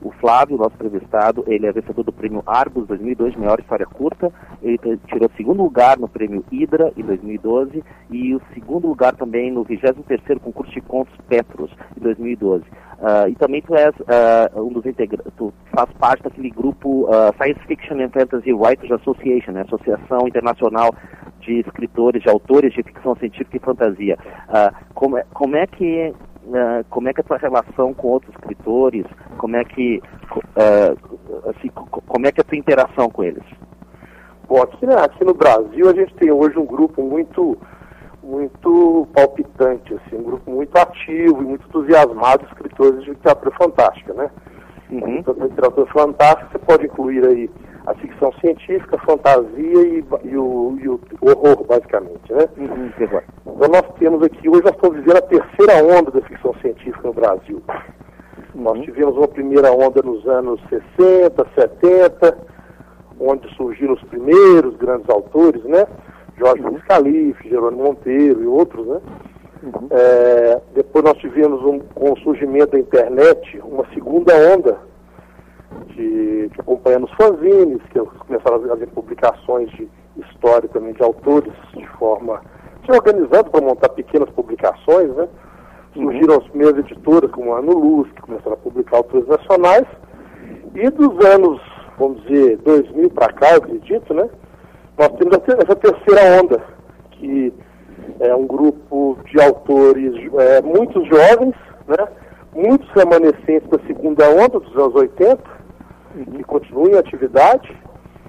o Flávio, nosso entrevistado, ele é vencedor do prêmio Argos dois mil e dois, de melhor história curta. Ele tirou segundo lugar no prêmio Hidra em dois mil e doze e o segundo lugar também no vigésimo terceiro concurso de contos Petros em dois mil e doze. Uh, e também tu és uh, um dos integrantes, tu faz parte daquele grupo uh, Science Fiction and Fantasy Writers Association, né? Associação Internacional de Escritores, de Autores de Ficção Científica e Fantasia. Uh, como, é, como é que uh, como é que é a tua relação com outros escritores? Como é que uh, assim, como é que é a tua interação com eles? Bom, aqui, né, aqui no Brasil a gente tem hoje um grupo muito muito palpitante, assim, um grupo muito ativo e muito entusiasmado de escritores de literatura fantástica, né? Uhum. Então, na literatura fantástica você pode incluir aí a ficção científica, a fantasia e, e, o, e o horror, basicamente, né? Uhum. Então nós temos aqui, hoje nós estamos vivendo a terceira onda da ficção científica no Brasil. Uhum. Nós tivemos uma primeira onda nos anos sessenta, setenta, onde surgiram os primeiros grandes autores, né? Jorge Luiz Calife, Jerônimo Monteiro e outros, né? Uhum. É, depois nós tivemos, um, com o surgimento da internet, uma segunda onda de, que acompanhando os fanzines, que começaram a fazer publicações de história também de autores de forma, se organizando para montar pequenas publicações, né? Surgiram uhum. as primeiras editoras, como a Ano Luz, que começaram a publicar autores nacionais, e dos anos, vamos dizer, dois mil para cá, eu acredito, né? Nós temos essa terceira onda, que é um grupo de autores, é, muitos jovens, né, muitos remanescentes da segunda onda dos anos oitenta, que continuam em atividade.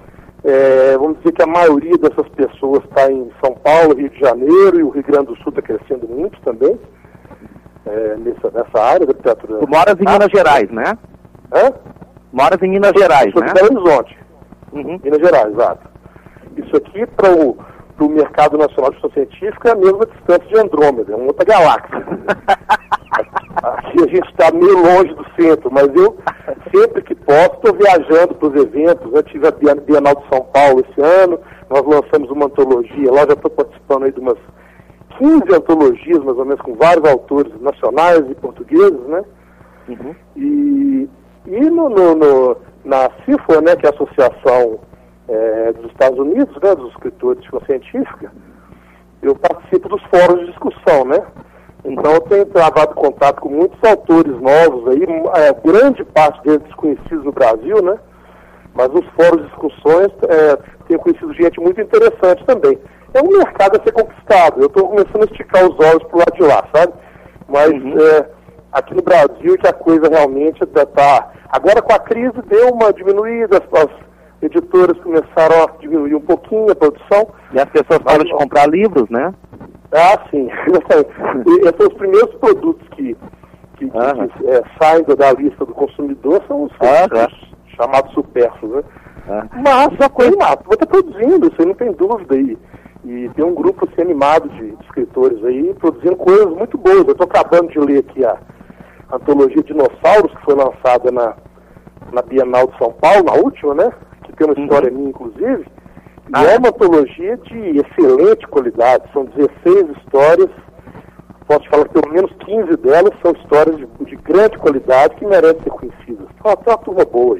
É, vamos dizer que a maioria dessas pessoas está em São Paulo, Rio de Janeiro, e o Rio Grande do Sul está crescendo muito também, é, nessa, nessa área da literatura. Tu moras em ah, Minas Gerais, né? Hã? Moras em Minas Gerais, né? Belo Horizonte, uhum. Minas Gerais, exato. Isso aqui, para o mercado nacional de ficção científica, é a mesma distância de Andrômeda, é uma outra galáxia. Aqui a gente está meio longe do centro, mas eu, sempre que posso, estou viajando para os eventos. Eu tive a Bienal de São Paulo esse ano, nós lançamos uma antologia, lá já estou participando aí de umas quinze antologias, mais ou menos, com vários autores nacionais e portugueses, né? Uhum. E, e no, no, no, na CIFOR, né, que é a Associação É, dos Estados Unidos, né, dos escritores de ficção científica, eu participo dos fóruns de discussão, né? Então eu tenho travado contato com muitos autores novos aí, é, grande parte deles desconhecidos no Brasil, né? Mas nos fóruns de discussões é, tenho conhecido gente muito interessante também. É um mercado a ser conquistado, eu estou começando a esticar os olhos pro lado de lá, sabe? Mas uhum. é, aqui no Brasil que a coisa realmente está... Agora com a crise deu uma diminuída, as editoras começaram a diminuir um pouquinho a produção. E as pessoas param de comprar livros, né? Ah, sim. E esses são os primeiros produtos que, que, que, ah, que é, saem da lista do consumidor, são os ah, chamados supérfluos, né? Ah. Mas já coisa lá, vai estar produzindo, você não tem dúvida aí. E tem um grupo assim, animado de, de escritores aí, produzindo coisas muito boas. Eu estou acabando de ler aqui a antologia Dinossauros, que foi lançada na, na Bienal de São Paulo, na última, né? Que tem uma história minha, inclusive, ah, e é uma antologia de excelente qualidade, são dezesseis histórias, posso te falar que pelo menos quinze delas são histórias de, de grande qualidade que merecem ser conhecidas. Então, tem uma turma boa aí.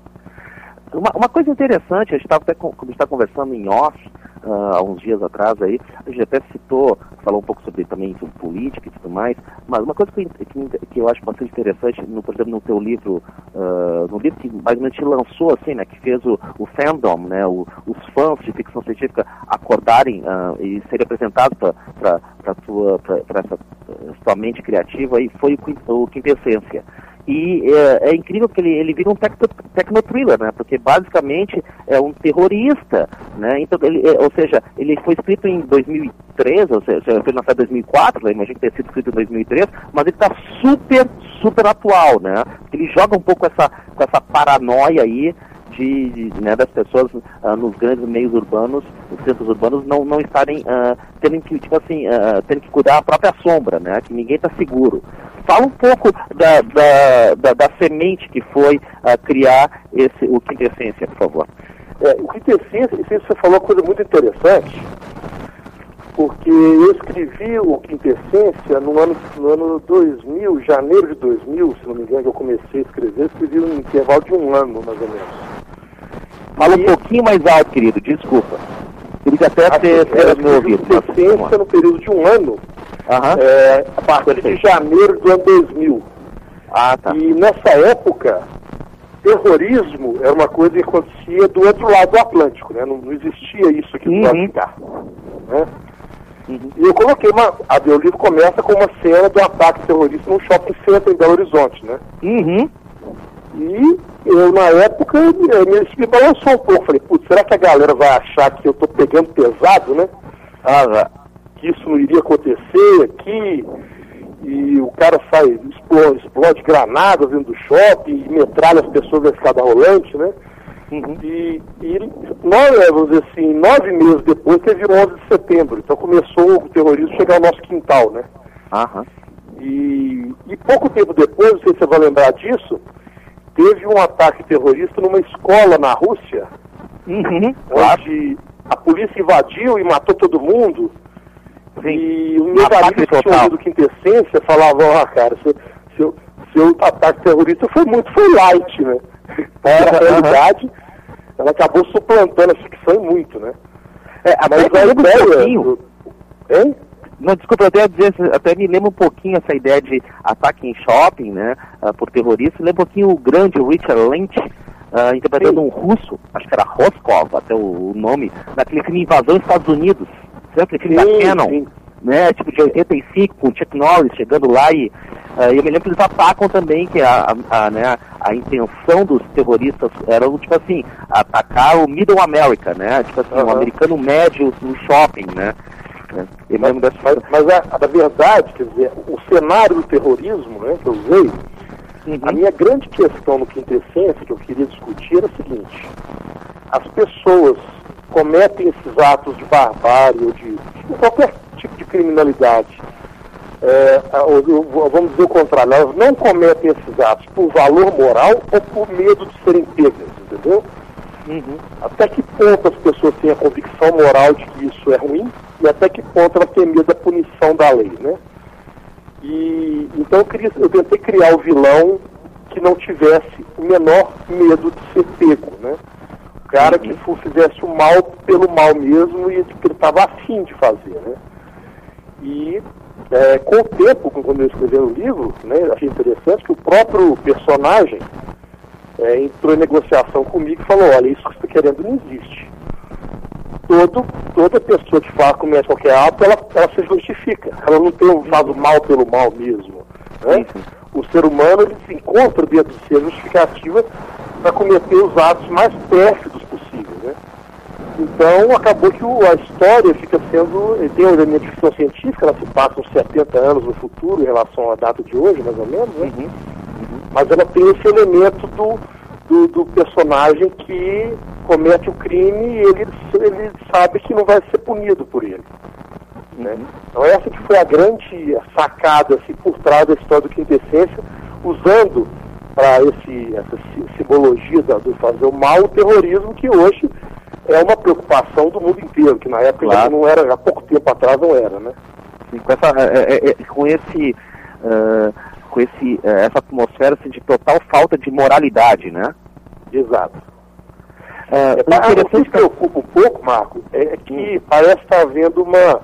Uma, uma coisa interessante, a gente estava tá conversando em off, uh, há uns dias atrás aí, a gente até citou, falou um pouco sobre também sobre política e tudo mais, mas uma coisa que, que, que eu acho bastante interessante, no, por exemplo, no teu livro, uh, no livro que basicamente te lançou, assim, né, que fez o, o fandom, né, o, os fãs de ficção científica acordarem uh, e serem apresentados para a tua, para essa uh, tua mente criativa, e foi o, o Quintessência. E é, é incrível porque ele, ele vira um tecno-thriller, né? Porque basicamente é um terrorista, né? Então, ele, é, ou seja, ele foi escrito em dois mil e três, ou seja, foi lançado em dois mil e quatro, né? Imagino que tenha sido escrito em dois mil e três, mas ele está super, super atual, né? Ele joga um pouco essa, com essa paranoia aí de, de, né, das pessoas uh, nos grandes meios urbanos, nos centros urbanos, não, não estarem uh, tendo que, tipo assim, uh, tendo que cuidar a própria sombra, né? Que ninguém está seguro. Fala um pouco da, da, da, da semente que foi uh, criar esse, o Quintessência, por favor. É, o Quintessência, você falou uma coisa muito interessante. porque eu escrevi o Quintessência no ano, no ano dois mil, janeiro de dois mil, se não me engano, que eu comecei a escrever, eu escrevi num intervalo de um ano, mais ou menos. Fala um pouquinho mais alto, querido, desculpa. Queria até ter, ter meu ouvido. Quintessência no período de um ano, uhum. é, a partir Perfeito. de janeiro do ano dois mil. Ah, tá. E nessa época, terrorismo era uma coisa que acontecia do outro lado do Atlântico, né? Não, não existia isso aqui no lado de cá, né? Uhum. E eu coloquei uma... A, meu livro começa com uma cena do ataque terrorista num shopping center em Belo Horizonte, né? Uhum. E eu, na época, me, me balançou um pouco. Falei, putz, será que a galera vai achar que eu tô pegando pesado, né? Ah, que isso não iria acontecer aqui. E o cara sai, explode, explode granadas dentro do shopping e metralha as pessoas na escada rolante, né? Uhum. E, e nós, vamos dizer assim, nove meses depois teve o onze de setembro. Então começou o terrorismo chegar ao nosso quintal, né? Uhum. E, e pouco tempo depois, não sei se você vai lembrar disso, teve um ataque terrorista numa escola na Rússia, uhum. onde a polícia invadiu e matou todo mundo. Sim. E os meus amigos que tinham ouvido Quintessência falavam, ah, cara, seu, seu, seu ataque terrorista foi muito, foi light, né? Para a realidade, ela acabou suplantando a ficção e muito, né? É, até Mas me lembra um pouquinho. Do... Hein? Não, desculpa, eu até, dizer, até me lembro um pouquinho essa ideia de ataque em shopping, né, uh, por terroristas. Lembra um pouquinho o grande Richard Lynch, uh, interpretando Sim. um russo, acho que era Rostkov, até o, o nome, naquele filme Invasão dos Estados Unidos. Sabe aquele filme sim, da Canon? Sim. Né, tipo de oitenta e cinco, com o Chuck Norris chegando lá e uh, eu me lembro que eles atacam também, que a, a, a, né, a intenção dos terroristas era, tipo assim, atacar o Middle America, né, tipo assim, uhum. um americano médio no shopping, né. Eu mas, dessa... mas, mas a, a verdade, quer dizer, o cenário do terrorismo, né, que eu usei, uhum. a minha grande questão no Quintessência, que eu queria discutir, era o seguinte: as pessoas cometem esses atos de barbárie ou de, de qualquer tipo de criminalidade, é, ou, ou, vamos dizer o contrário, elas não cometem esses atos por valor moral ou por medo de serem pegas, entendeu? Uhum. Até que ponto as pessoas têm a convicção moral de que isso é ruim e até que ponto elas têm medo da punição da lei, né? E então eu, queria, eu tentei criar o vilão que não tivesse o menor medo de ser pego, né? O cara uhum. que fizesse o mal pelo mal mesmo e que ele estava afim de fazer, né? E é, com o tempo, quando eu escrevi o livro, né, achei interessante que o próprio personagem é, entrou em negociação comigo e falou, olha, isso que você está querendo não existe. Todo, toda pessoa que faz, comete qualquer ato, ela, ela se justifica. Ela não tem, faz o mal pelo mal mesmo. Né? O ser humano ele se encontra dentro de si a justificativa para cometer os atos mais pérfidos possíveis. Né? Então, acabou que o, a história fica sendo... Tem um elemento de ficção científica, ela se passa uns setenta anos no futuro, em relação à data de hoje, mais ou menos, né? Uhum. Uhum. Mas ela tem esse elemento do, do, do personagem que comete o crime e ele, ele sabe que não vai ser punido por ele. Uhum. Né? Então, essa que foi a grande sacada assim, por trás da história do Quintessência, usando para essa simbologia da, do fazer o mal, o terrorismo, que hoje é uma preocupação do mundo inteiro, que na época claro. não era, há pouco tempo atrás não era, né? Sim, com, essa, é, é, com esse, uh, com esse, uh, essa atmosfera assim, de total falta de moralidade, né? Exato. Uh, é, o que me preocupa um pouco, Marco, é que hum. parece estar havendo uma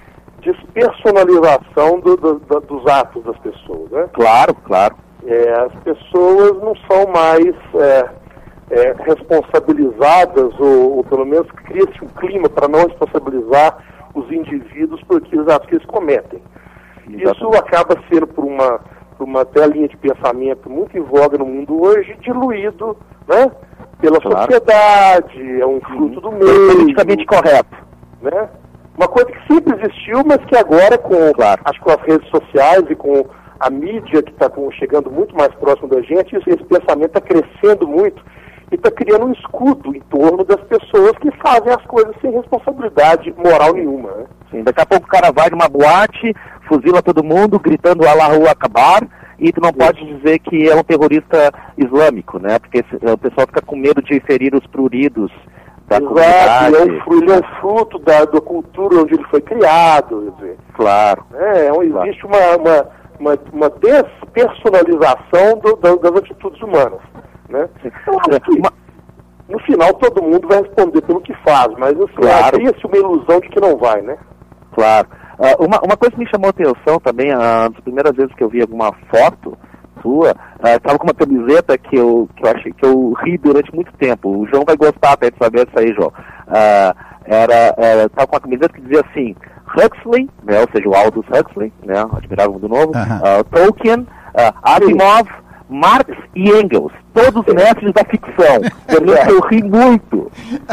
despersonalização do, do, do, dos atos das pessoas, né? Claro, claro. É, as pessoas não são mais... É, É, responsabilizadas, ou, ou pelo menos cria-se um clima para não responsabilizar os indivíduos por aqueles atos que eles cometem. Exatamente. Isso acaba sendo por uma, por uma até linha de pensamento muito em voga no mundo hoje, diluído, né, pela claro. sociedade, é um fruto do meio. Politicamente correto. Né? Uma coisa que sempre existiu, mas que agora, com, claro. acho que com as redes sociais e com a mídia que está chegando muito mais próximo da gente, isso, esse pensamento está crescendo muito, e está criando um escudo em torno das pessoas que fazem as coisas sem responsabilidade moral nenhuma. Né? Sim, daqui a pouco o cara vai numa boate, fuzila todo mundo, gritando Allahu Akbar, e tu não Sim. pode dizer que é um terrorista islâmico, né? Porque o pessoal fica com medo de ferir os pruridos da Exato, comunidade. É um, fruto, ele é um fruto da, da cultura onde ele foi criado. Quer dizer, claro. É, é um, existe uma, uma, uma, uma despersonalização do, da, das atitudes humanas. Né? Eu acho que, no final, todo mundo vai responder pelo que faz, mas assim, claro. cria-se uma ilusão de que não vai, né? Claro. Uh, uma, uma coisa que me chamou a atenção também, uh, as primeiras vezes que eu vi alguma foto sua, estava uh, com uma camiseta que eu, que eu achei que eu ri durante muito tempo. O João vai gostar até de saber disso aí, João. Uh, era, estava com uma camiseta que dizia assim, Huxley, né, ou seja, o Aldous Huxley, né, Admirável Mundo Novo, uh-huh. uh, Tolkien, uh, Asimov, Marx e Engels, todos mestres da ficção. Eu, eu ri muito.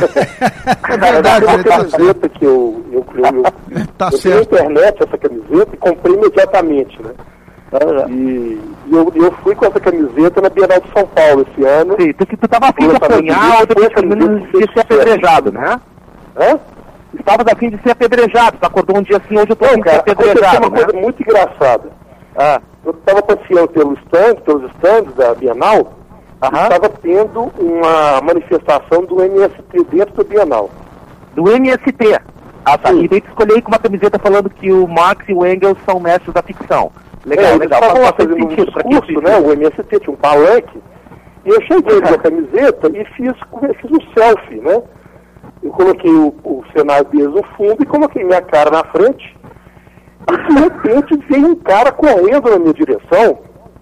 É verdade, essa camiseta que eu, eu, eu, eu, tá eu vi na internet essa camiseta e comprei imediatamente, né? E, e eu, eu fui com essa camiseta na Bienal de São Paulo esse ano. Sim, tu, tu tava afim de apanhar ou depois pelo menos de ser apedrejado, né? Hã? Estavas afim de ser apedrejado, tu acordou um dia assim, hoje eu tô afim de ser apedrejado, uma né? coisa muito engraçada. Ah. Eu estava passeando pelo stand, pelos stands da Bienal, uh-huh. e estava tendo uma manifestação do M S T dentro da Bienal. Do M S T? Ah, tá. Sim. E daí tu escolheu aí com uma camiseta falando que o Marx e o Engels são mestres da ficção. Legal, é, legal. Eles estavam lá fazendo um discurso, né, o M S T tinha um palanque, e eu cheguei com a camiseta e fiz, fiz um selfie, né? Eu coloquei o, o cenário deles no fundo e coloquei minha cara na frente. E de repente veio um cara correndo na minha direção.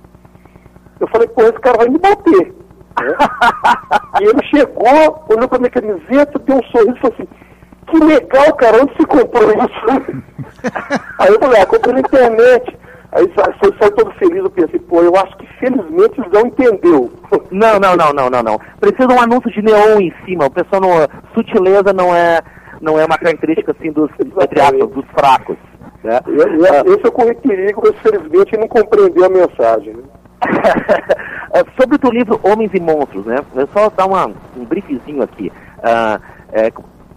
Eu falei, pô, esse cara vai me bater. Né? E ele chegou, olhou pra minha camiseta, deu um sorriso e falou assim, que legal, cara, onde você comprou isso? Aí eu falei, ah, comprei na internet. Aí eu saí todo feliz, eu pensei, pô, eu acho que felizmente eles não entenderam. Não, não, não, não, não, não. Precisa um anúncio de neon em cima, o pessoal não, sutileza não é, não é uma característica assim dos, entre aspas, dos fracos. Né? E, e, esse eu corri perigo, mas felizmente não compreendeu a mensagem. Né? Sobre o teu livro Homens e Monstros, né? Eu só dar uma, um briefzinho aqui. Uh, é,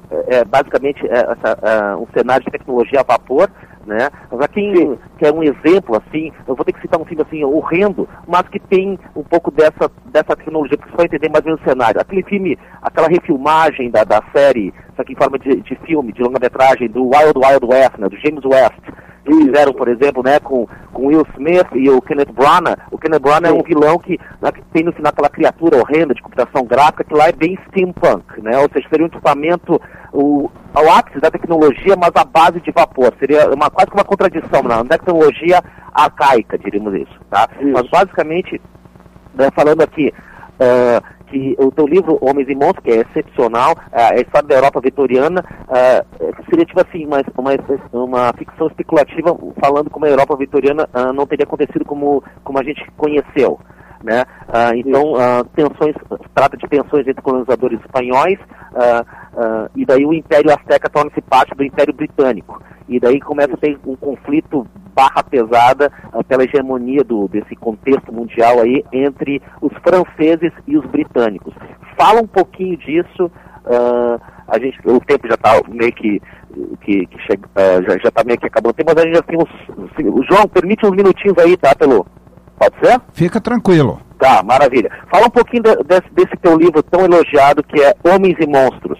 é basicamente é, essa, é, um cenário de tecnologia a vapor, né? Para quem quer um exemplo assim, eu vou ter que citar um filme assim horrendo, mas que tem um pouco dessa, dessa tecnologia, porque você vai entender mais ou menos o cenário. Aquele filme, aquela refilmagem da, da série, só que em forma de, de filme, de longa-metragem, do Wild Wild West, né? Do James West. Que fizeram, por exemplo, né, com, com Will Smith e o Kenneth Branagh. O Kenneth Branagh é um vilão que, né, que tem no final aquela criatura horrenda de computação gráfica, que lá é bem steampunk, né? Ou seja, seria um equipamento o, ao ápice da tecnologia, mas à base de vapor. Seria uma, quase que uma contradição, não? Uma tecnologia arcaica, diríamos isso, tá? Isso. Mas basicamente, né, falando aqui, uh, que o teu livro Homens e Monstros, que é excepcional, a história da Europa vitoriana, uh, seria tipo assim, uma, uma, uma ficção especulativa falando como a Europa vitoriana uh, não teria acontecido como, como a gente conheceu. Né? Uh, então, uh, tensões, trata de tensões entre colonizadores espanhóis, uh, uh, e daí o Império Azteca torna-se parte do Império Britânico. E daí começa a ter um conflito barra pesada uh, pela hegemonia do, desse contexto mundial aí entre os franceses e os britânicos. Fala um pouquinho disso, uh, a gente, o tempo já está meio que, que, que chega, uh, já está meio que acabando o tempo, mas a gente já tem uns... O João, permite uns minutinhos aí, tá, pelo... Pode ser? Fica tranquilo. Tá, maravilha. Fala um pouquinho de, desse, desse teu livro tão elogiado que é Homens e Monstros.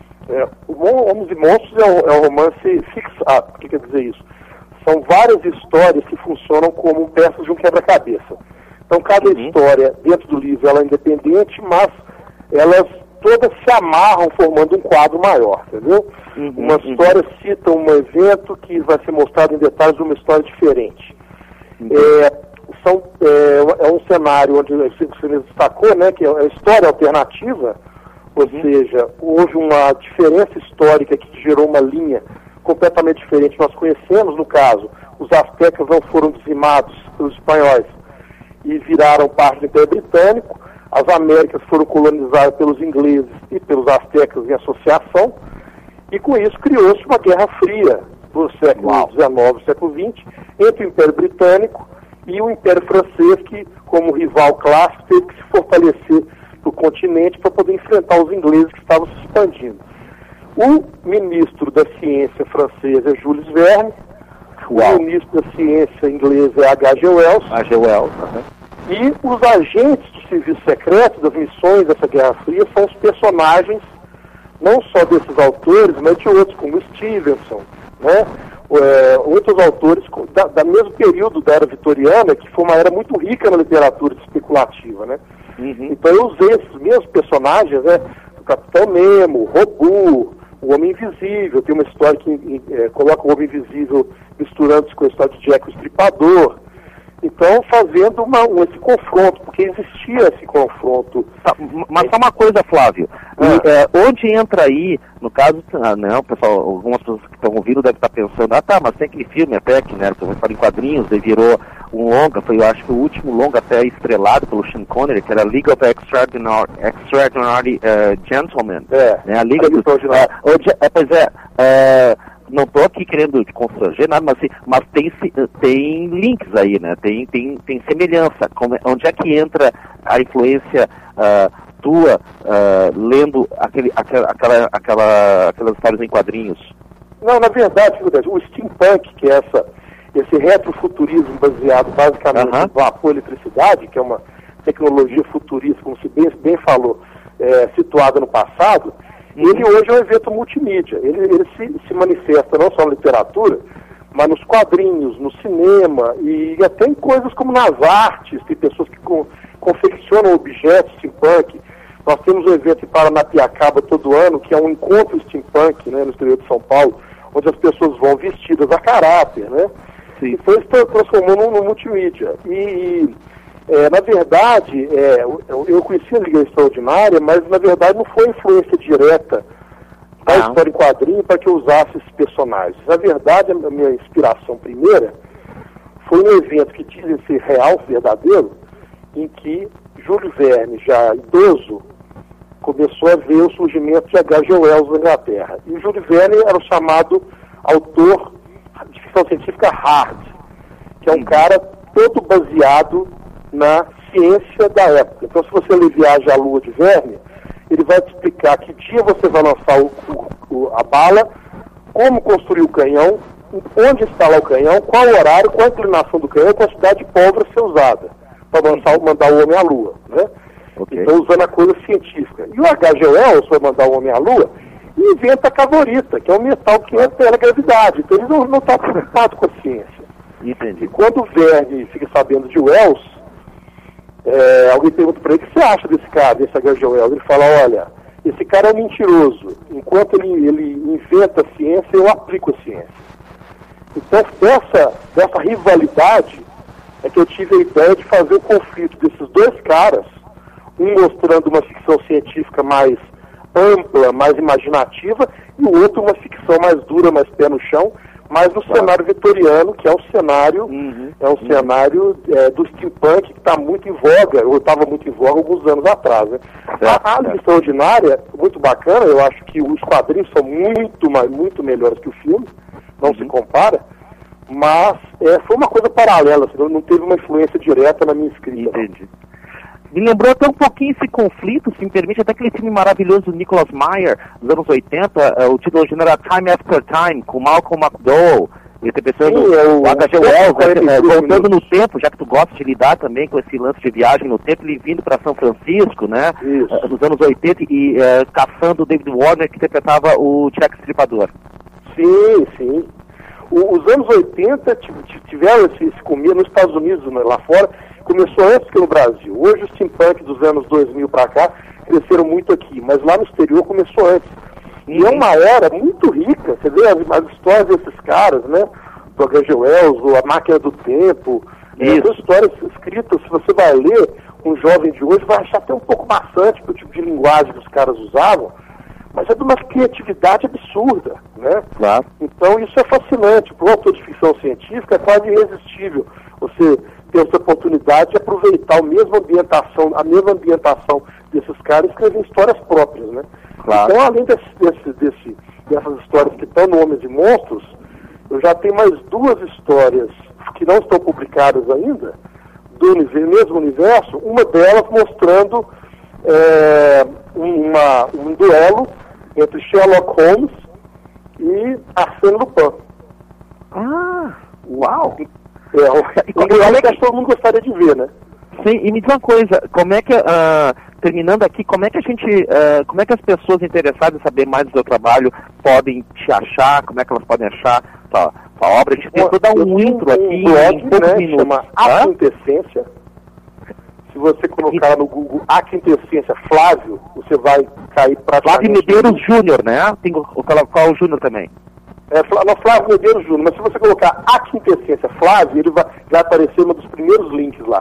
É, o Homens e Monstros é um, é um romance fixado. O que quer dizer isso? São várias histórias que funcionam como peças de um quebra-cabeça. Então, cada uhum. história dentro do livro ela é independente, mas elas todas se amarram formando um quadro maior, entendeu? Uhum, uma uhum. história cita um evento que vai ser mostrado em detalhes de uma história diferente. Uhum. É, São, é, é um cenário onde você destacou, né, que é a história alternativa, ou uhum. seja, houve uma diferença histórica que gerou uma linha completamente diferente. Nós conhecemos, no caso, os astecas não foram dizimados pelos espanhóis e viraram parte do Império Britânico, as Américas foram colonizadas pelos ingleses e pelos astecas em associação, e com isso criou-se uma guerra fria do século dezenove, século vinte, entre o Império Britânico e o Império Francês, que, como rival clássico, teve que se fortalecer no continente para poder enfrentar os ingleses que estavam se expandindo. O ministro da ciência francês é Jules Verne, Uau. O ministro da ciência inglês é H G Wells, H G Wells uh-huh. E os agentes do serviço secreto, das missões dessa Guerra Fria, são os personagens não só desses autores, mas de outros, como Stevenson, né? É, outros autores da, da mesmo período da era vitoriana, que foi uma era muito rica na literatura especulativa, né? Uhum. Então eu usei esses mesmos personagens, né? O Capitão Nemo, o Robu, o Homem Invisível. Tem uma história que é, coloca o Homem Invisível misturando-se com a história de Jack o Estripador. Então, fazendo uma, um, esse confronto, porque existia esse confronto. Tá, mas só uma coisa, Flávio. É. E, é, onde entra aí, no caso, ah, não, pessoal, algumas pessoas que estão ouvindo devem estar pensando, ah tá, mas tem aquele filme até que, né, que eu vou falar em quadrinhos, ele virou um longa, foi eu acho que o último longa até estrelado pelo Sean Connery, que era League of Extraordinary, Extraordinary uh, Gentlemen. É, né, a Liga dos... Uh, onde, é, pois é, uh, não estou aqui querendo te constranger nada, mas, assim, mas tem, tem links aí, né? Tem, tem, tem semelhança. Como, onde é que entra a influência uh, tua uh, lendo aquele, aquela, aquela, aquela, aquelas histórias em quadrinhos? Não, na verdade, o steampunk, que é essa, esse retrofuturismo baseado basicamente uh-huh. no vapor e eletricidade, que é uma tecnologia futurista, como se bem, bem falou, é, situada no passado, ele hoje é um evento multimídia. Ele, ele se, se manifesta não só na literatura, mas nos quadrinhos, no cinema e até em coisas como nas artes. Tem pessoas que com, confeccionam objetos steampunk. Nós temos um evento em Paranapiacaba todo ano, que é um encontro steampunk, né, no exterior de São Paulo, onde as pessoas vão vestidas a caráter, né? Sim. Então isso transformou no, no multimídia. E... e É, na verdade, é, eu, eu conheci a Liga Extraordinária, mas na verdade não foi influência direta da ah. história em quadrinho para que eu usasse esses personagens. Na verdade, a minha inspiração primeira foi um evento que dizem ser real, verdadeiro, em que Júlio Verne, já idoso, começou a ver o surgimento de H G Wells na Inglaterra. E o Júlio Verne era o chamado autor de ficção científica hard, que é um cara todo baseado na ciência da época. Então, se você ler Viagem à Lua de Verne, ele vai te explicar que dia você vai lançar o, o, a bala, como construir o canhão, onde instalar o canhão, qual o horário, qual a inclinação do canhão, qual a quantidade de pólvora ser usada para lançar, mandar o homem à Lua, né? Okay. Então, usando a coisa científica. E o H G Wells vai mandar o homem à Lua e inventa a cavorita, que é um metal que entra pela gravidade. Então, ele não está preocupado com a ciência. Entendi. E quando o Verne fica sabendo de Wells, É, alguém pergunta para ele, o que você acha desse cara, desse H G Wells? Ele fala, olha, esse cara é um mentiroso. Enquanto ele, ele inventa a ciência, eu aplico a ciência. Então, dessa, dessa rivalidade é que eu tive a ideia de fazer o conflito desses dois caras, um mostrando uma ficção científica mais ampla, mais imaginativa, e o outro uma ficção mais dura, mais pé no chão, mas no cenário vitoriano, que é um cenário, uhum, é um uhum. cenário é, do steampunk que está muito em voga, ou estava muito em voga alguns anos atrás, né? A Liga Extraordinária, muito bacana, eu acho que os quadrinhos são muito, mais, muito melhores que o filme, não uhum. se compara, mas é, foi uma coisa paralela, assim, não teve uma influência direta na minha escrita. Entendi. Me lembrou até um pouquinho esse conflito, se me permite, até aquele filme maravilhoso do Nicholas Meyer, dos anos oitenta, uh, o título original era Time After Time, com Malcolm McDowell, interpretando é o H G Wells, né, voltando no tempo, já que tu gosta de lidar também com esse lance de viagem no tempo, ele vindo para São Francisco, né, uh, nos anos oitenta, e uh, caçando o David Warner, que interpretava o Jack Stripador. Sim, sim. O, os anos oitenta tiveram esse, esse começo nos Estados Unidos, né, lá fora, começou antes que no Brasil. Hoje o steampunk dos anos dois mil para cá cresceram muito aqui, mas lá no exterior começou antes. E é uma era muito rica, você vê as, as histórias desses caras, né? Do H G Wells, A Máquina do Tempo, né, são histórias escritas, se você vai ler, um jovem de hoje vai achar até um pouco maçante pro tipo de linguagem que os caras usavam, mas é de uma criatividade absurda, né? Claro. Então isso é fascinante. Para o autor de ficção científica é quase irresistível você ter essa oportunidade de aproveitar a mesma ambientação, a mesma ambientação desses caras e escrever histórias próprias, né? Claro. Então, além desse, desse, desse, dessas histórias que estão no Homens e Monstros, eu já tenho mais duas histórias que não estão publicadas ainda, do mesmo universo, uma delas mostrando é, uma, um duelo entre Sherlock Holmes e Arsène Lupin. Ah, uau! É, um duelo que todo mundo gostaria de ver, né? Sim, e me diz uma coisa, como é que, uh, terminando aqui, como é que a gente, uh, como é que as pessoas interessadas em saber mais do seu trabalho podem te achar, como é que elas podem achar tua, tua obra? A gente tentou dar um intro aqui um blog, em poucos né, minutos. Chama A Quintessência. Se você colocar no Google A Quintessência Flávio, você vai cair praticamente... Flávio Medeiros Júnior, né? Tem o, o, qual o Júnior também? É, não, Flávio Medeiros Júnior, mas se você colocar A Quintessência Flávio, ele vai, vai aparecer um dos primeiros links lá.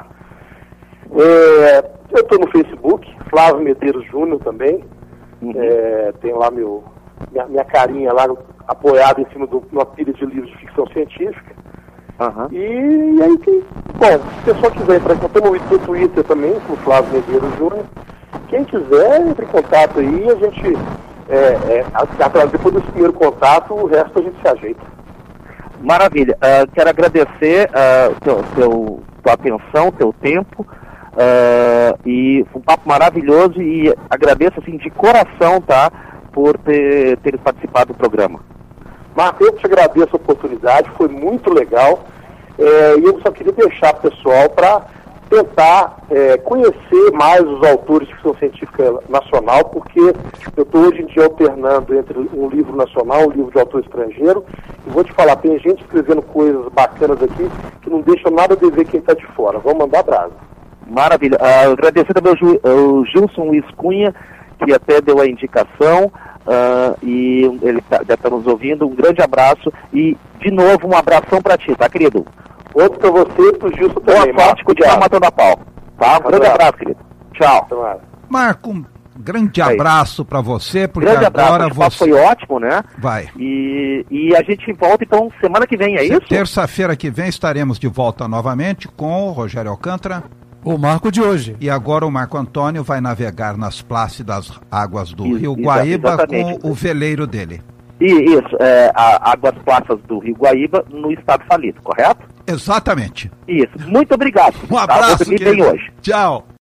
É, eu estou no Facebook, Flávio Medeiros Júnior também, uhum. é, tem lá meu, minha, minha carinha lá apoiada em cima de uma pilha de livros de ficção científica. Uhum. E, e aí, que, bom, se o pessoal quiser entrar em contato, no Twitter também, com o Flávio Medeiros Júnior, quem quiser, entre em contato aí, a gente, é, é, depois desse primeiro contato, o resto a gente se ajeita. Maravilha, uh, quero agradecer uh, teu, teu, tua atenção, teu tempo, uh, e foi um papo maravilhoso e agradeço assim de coração, tá, por ter, ter participado do programa. Marcos, eu te agradeço a oportunidade, foi muito legal, é, e eu só queria deixar o pessoal para tentar é, conhecer mais os autores de ficção científica nacional, porque eu estou hoje em dia alternando entre um livro nacional e um livro de autor estrangeiro, e vou te falar, tem gente escrevendo coisas bacanas aqui que não deixam nada a dever quem está de fora. Vamos mandar brasa. Maravilha. Uh, agradecer também ao Gilson Luiz Cunha, que até deu a indicação. Uh, e ele tá, deve estar nos ouvindo. Um grande abraço e, de novo, um abração para ti, tá, querido? Outro para você e pro Gilson também. Boa sorte, continuar matando a pau. Tá? Um grande abraço, querido. Tchau. Marco, um grande abraço para você, porque grande agora abraço. você... Foi ótimo, né? Vai. E, e a gente volta, então, semana que vem, é isso? Terça-feira que vem estaremos de volta novamente com o Rogério Alcântara. O Marco de hoje. E agora o Marco Antônio vai navegar nas plácidas águas do Isso, Rio Guaíba exatamente. com o veleiro dele. E isso, é, a, águas plácidas do Rio Guaíba no estado falido, correto? Exatamente. Isso, muito obrigado. Um abraço, tá? Vou dormir bem hoje. Tchau.